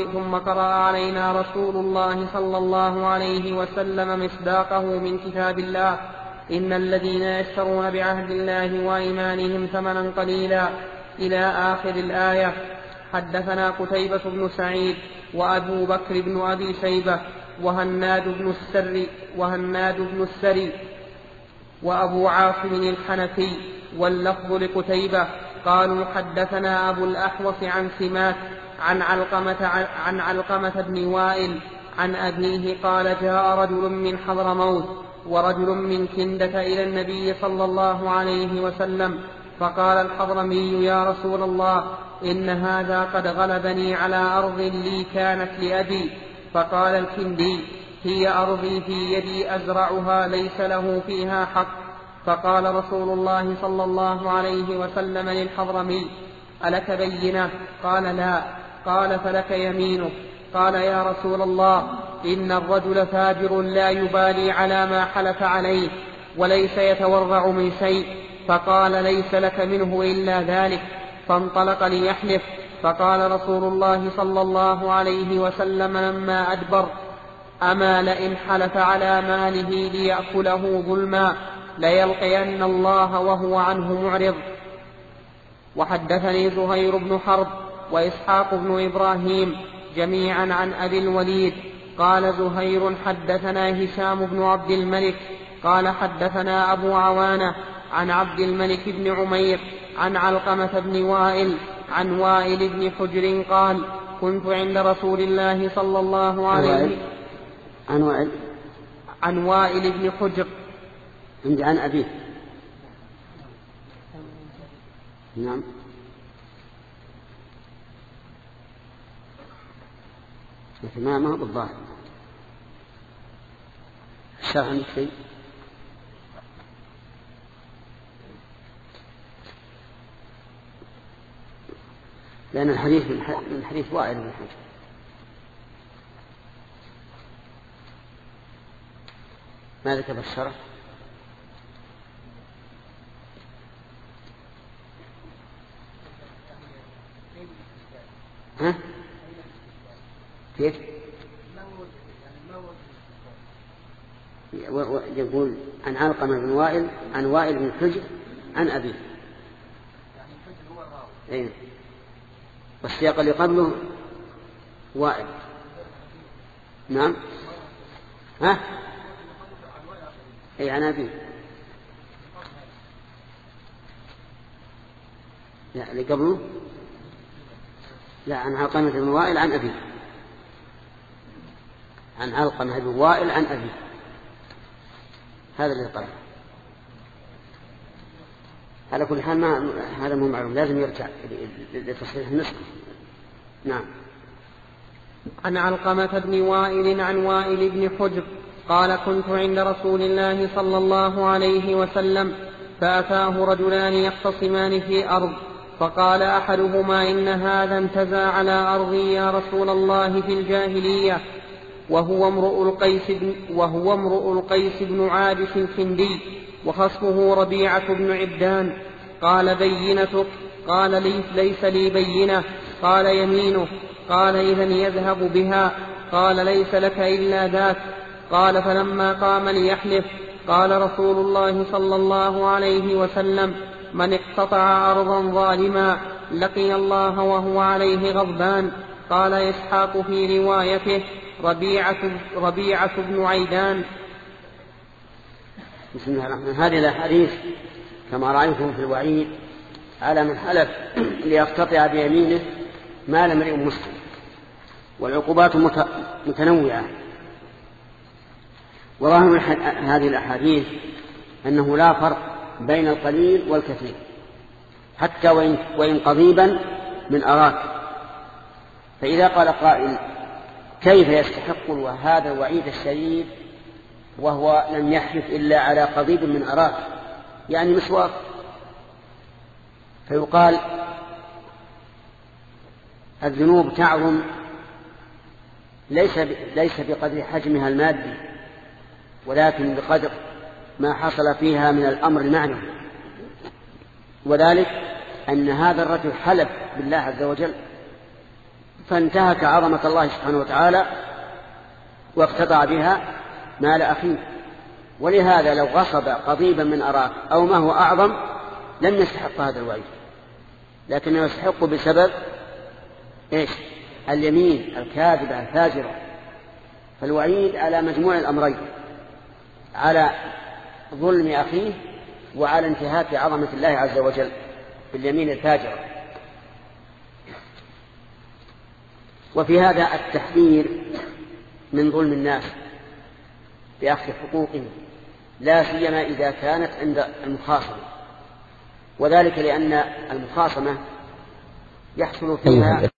الله صلى الله عليه وسلم مصداقه من كتاب الله: إن الذين يشترون بعهد الله وأيمانهم ثمنا قليلا إلى آخر الآية. حدثنا قتيبة بن سعيد وأبو بكر بن أبي شيبة وهناد بن السري وأبو عاصم الحنفي واللفظ لقتيبة قالوا: حدثنا أبو الأحوص عن سماك عن علقمة بن وائل عن أبيه قال: جاء رجل من حضرموت ورجل من كندة إلى النبي صلى الله عليه وسلم فقال الحضرمي: يا رسول الله، إن هذا قد غلبني على أرض لي كانت لأبي. فقال الكندي: هي أرضي في يدي أزرعها ليس له فيها حق. فقال رسول الله صلى الله عليه وسلم للحضرمي: ألك بينة؟ قال: لا. قال: فلك يمينه. قال: يا رسول الله، إن الرجل فاجر لا يبالي على ما حلف عليه وليس يتورع من شيء. فقال ليس لك منه إلا ذلك. فانطلق ليحلف. فقال رسول الله صلى الله عليه وسلم لما أدبر: أما لئن حلف على ماله ليأكله ظلما ليلقين الله وهو عنه معرض. وحدثني زهير بن حرب وإسحاق بن إبراهيم جميعا عن أبي الوليد قال زهير: حدثنا هشام بن عبد الملك قال حدثنا أبو عوانة عن عبد الملك بن عمير عن علقمة بن وائل عن وائل بن حجر قال: كنت عند رسول الله صلى الله عليه وسلم عن وائل بن حجر عن أبيه. نعم. ما هو بالظاهر. الشرح عندك شيء؟ لأن الحديث من حديث وائل بن حجر. ماذا كتب الشرح؟ ها؟ كيف؟ يقول عن علقمة بن وائل عن وائل بن حجر عن أبيه. أيه. والسياق اللي قبله وائل. نعم. ها؟ أي عن أبيه. لا اللي قبله لا عن علقمة بن وائل عن أبيه. عن علقمة بن وائل عن أبيه. هذا اللي قبله. على كل حال هذا مو معلوم، لازم يرجع لتصحيح النسخة. نعم. عن علقمة بن وائل عن وائل بن حجر قال: كنت عند رسول الله صلى الله عليه وسلم فأتاه رجلان يختصمان في أرض، فقال أحدهما: إن هذا انتزع على أرضي يا رسول الله في الجاهلية، وهو امرؤ القيس بن عابس الكندي، وخصمه ربيعة بن عبدان. قال: بينتك؟ قال: ليس لي بينة. قال: يمينه. قال: إذن يذهب بها. قال: ليس لك إلا ذاك. قال: فلما قام ليحلف قال رسول الله صلى الله عليه وسلم: من اقتطع أرضا ظالما لقي الله وهو عليه غضبان. قال إسحاق في روايته: ربيعة بن عيدان. بسم الله الرحمن الرحيم. هذه الأحاديث كما رأيتم في الوعيد على من حلف ليقتطع بيمينه مال امرئ مسلم، والعقوبات متنوعة. وظاهر هذه الأحاديث أنه لا فرق بين القليل والكثير، حتى وإن قضيبا من أراك. فإذا قال قائل: كيف يستحق هذا الوعيد الشديد وهو لم يحلف إلا على قضيب من أراك، يعني مسواك؟ فيقال: الذنوب تعظم ليس بقدر حجمها المادي، ولكن بقدر ما حصل فيها من الأمر المعنوي. وذلك أن هذا الرجل حلف بالله عز وجل فانتهك عظمة الله سبحانه وتعالى واقتطع بها مال أخيه. ولهذا لو غصب قضيبا من أراك أو ما هو أعظم لم يستحق هذا الوعيد، لكنه يستحق بسبب اليمين الكاذبة الفاجرة. فالوعيد على مجموع الأمرين: على ظلم أخيه وعلى انتهاك عظمة الله عز وجل باليمين الفاجرة. وفي هذا التحذير من ظلم الناس بأخذ حقوقهم، لا سيما إذا كانت عند المخاصمة، وذلك لأن المخاصمة يحصل فيها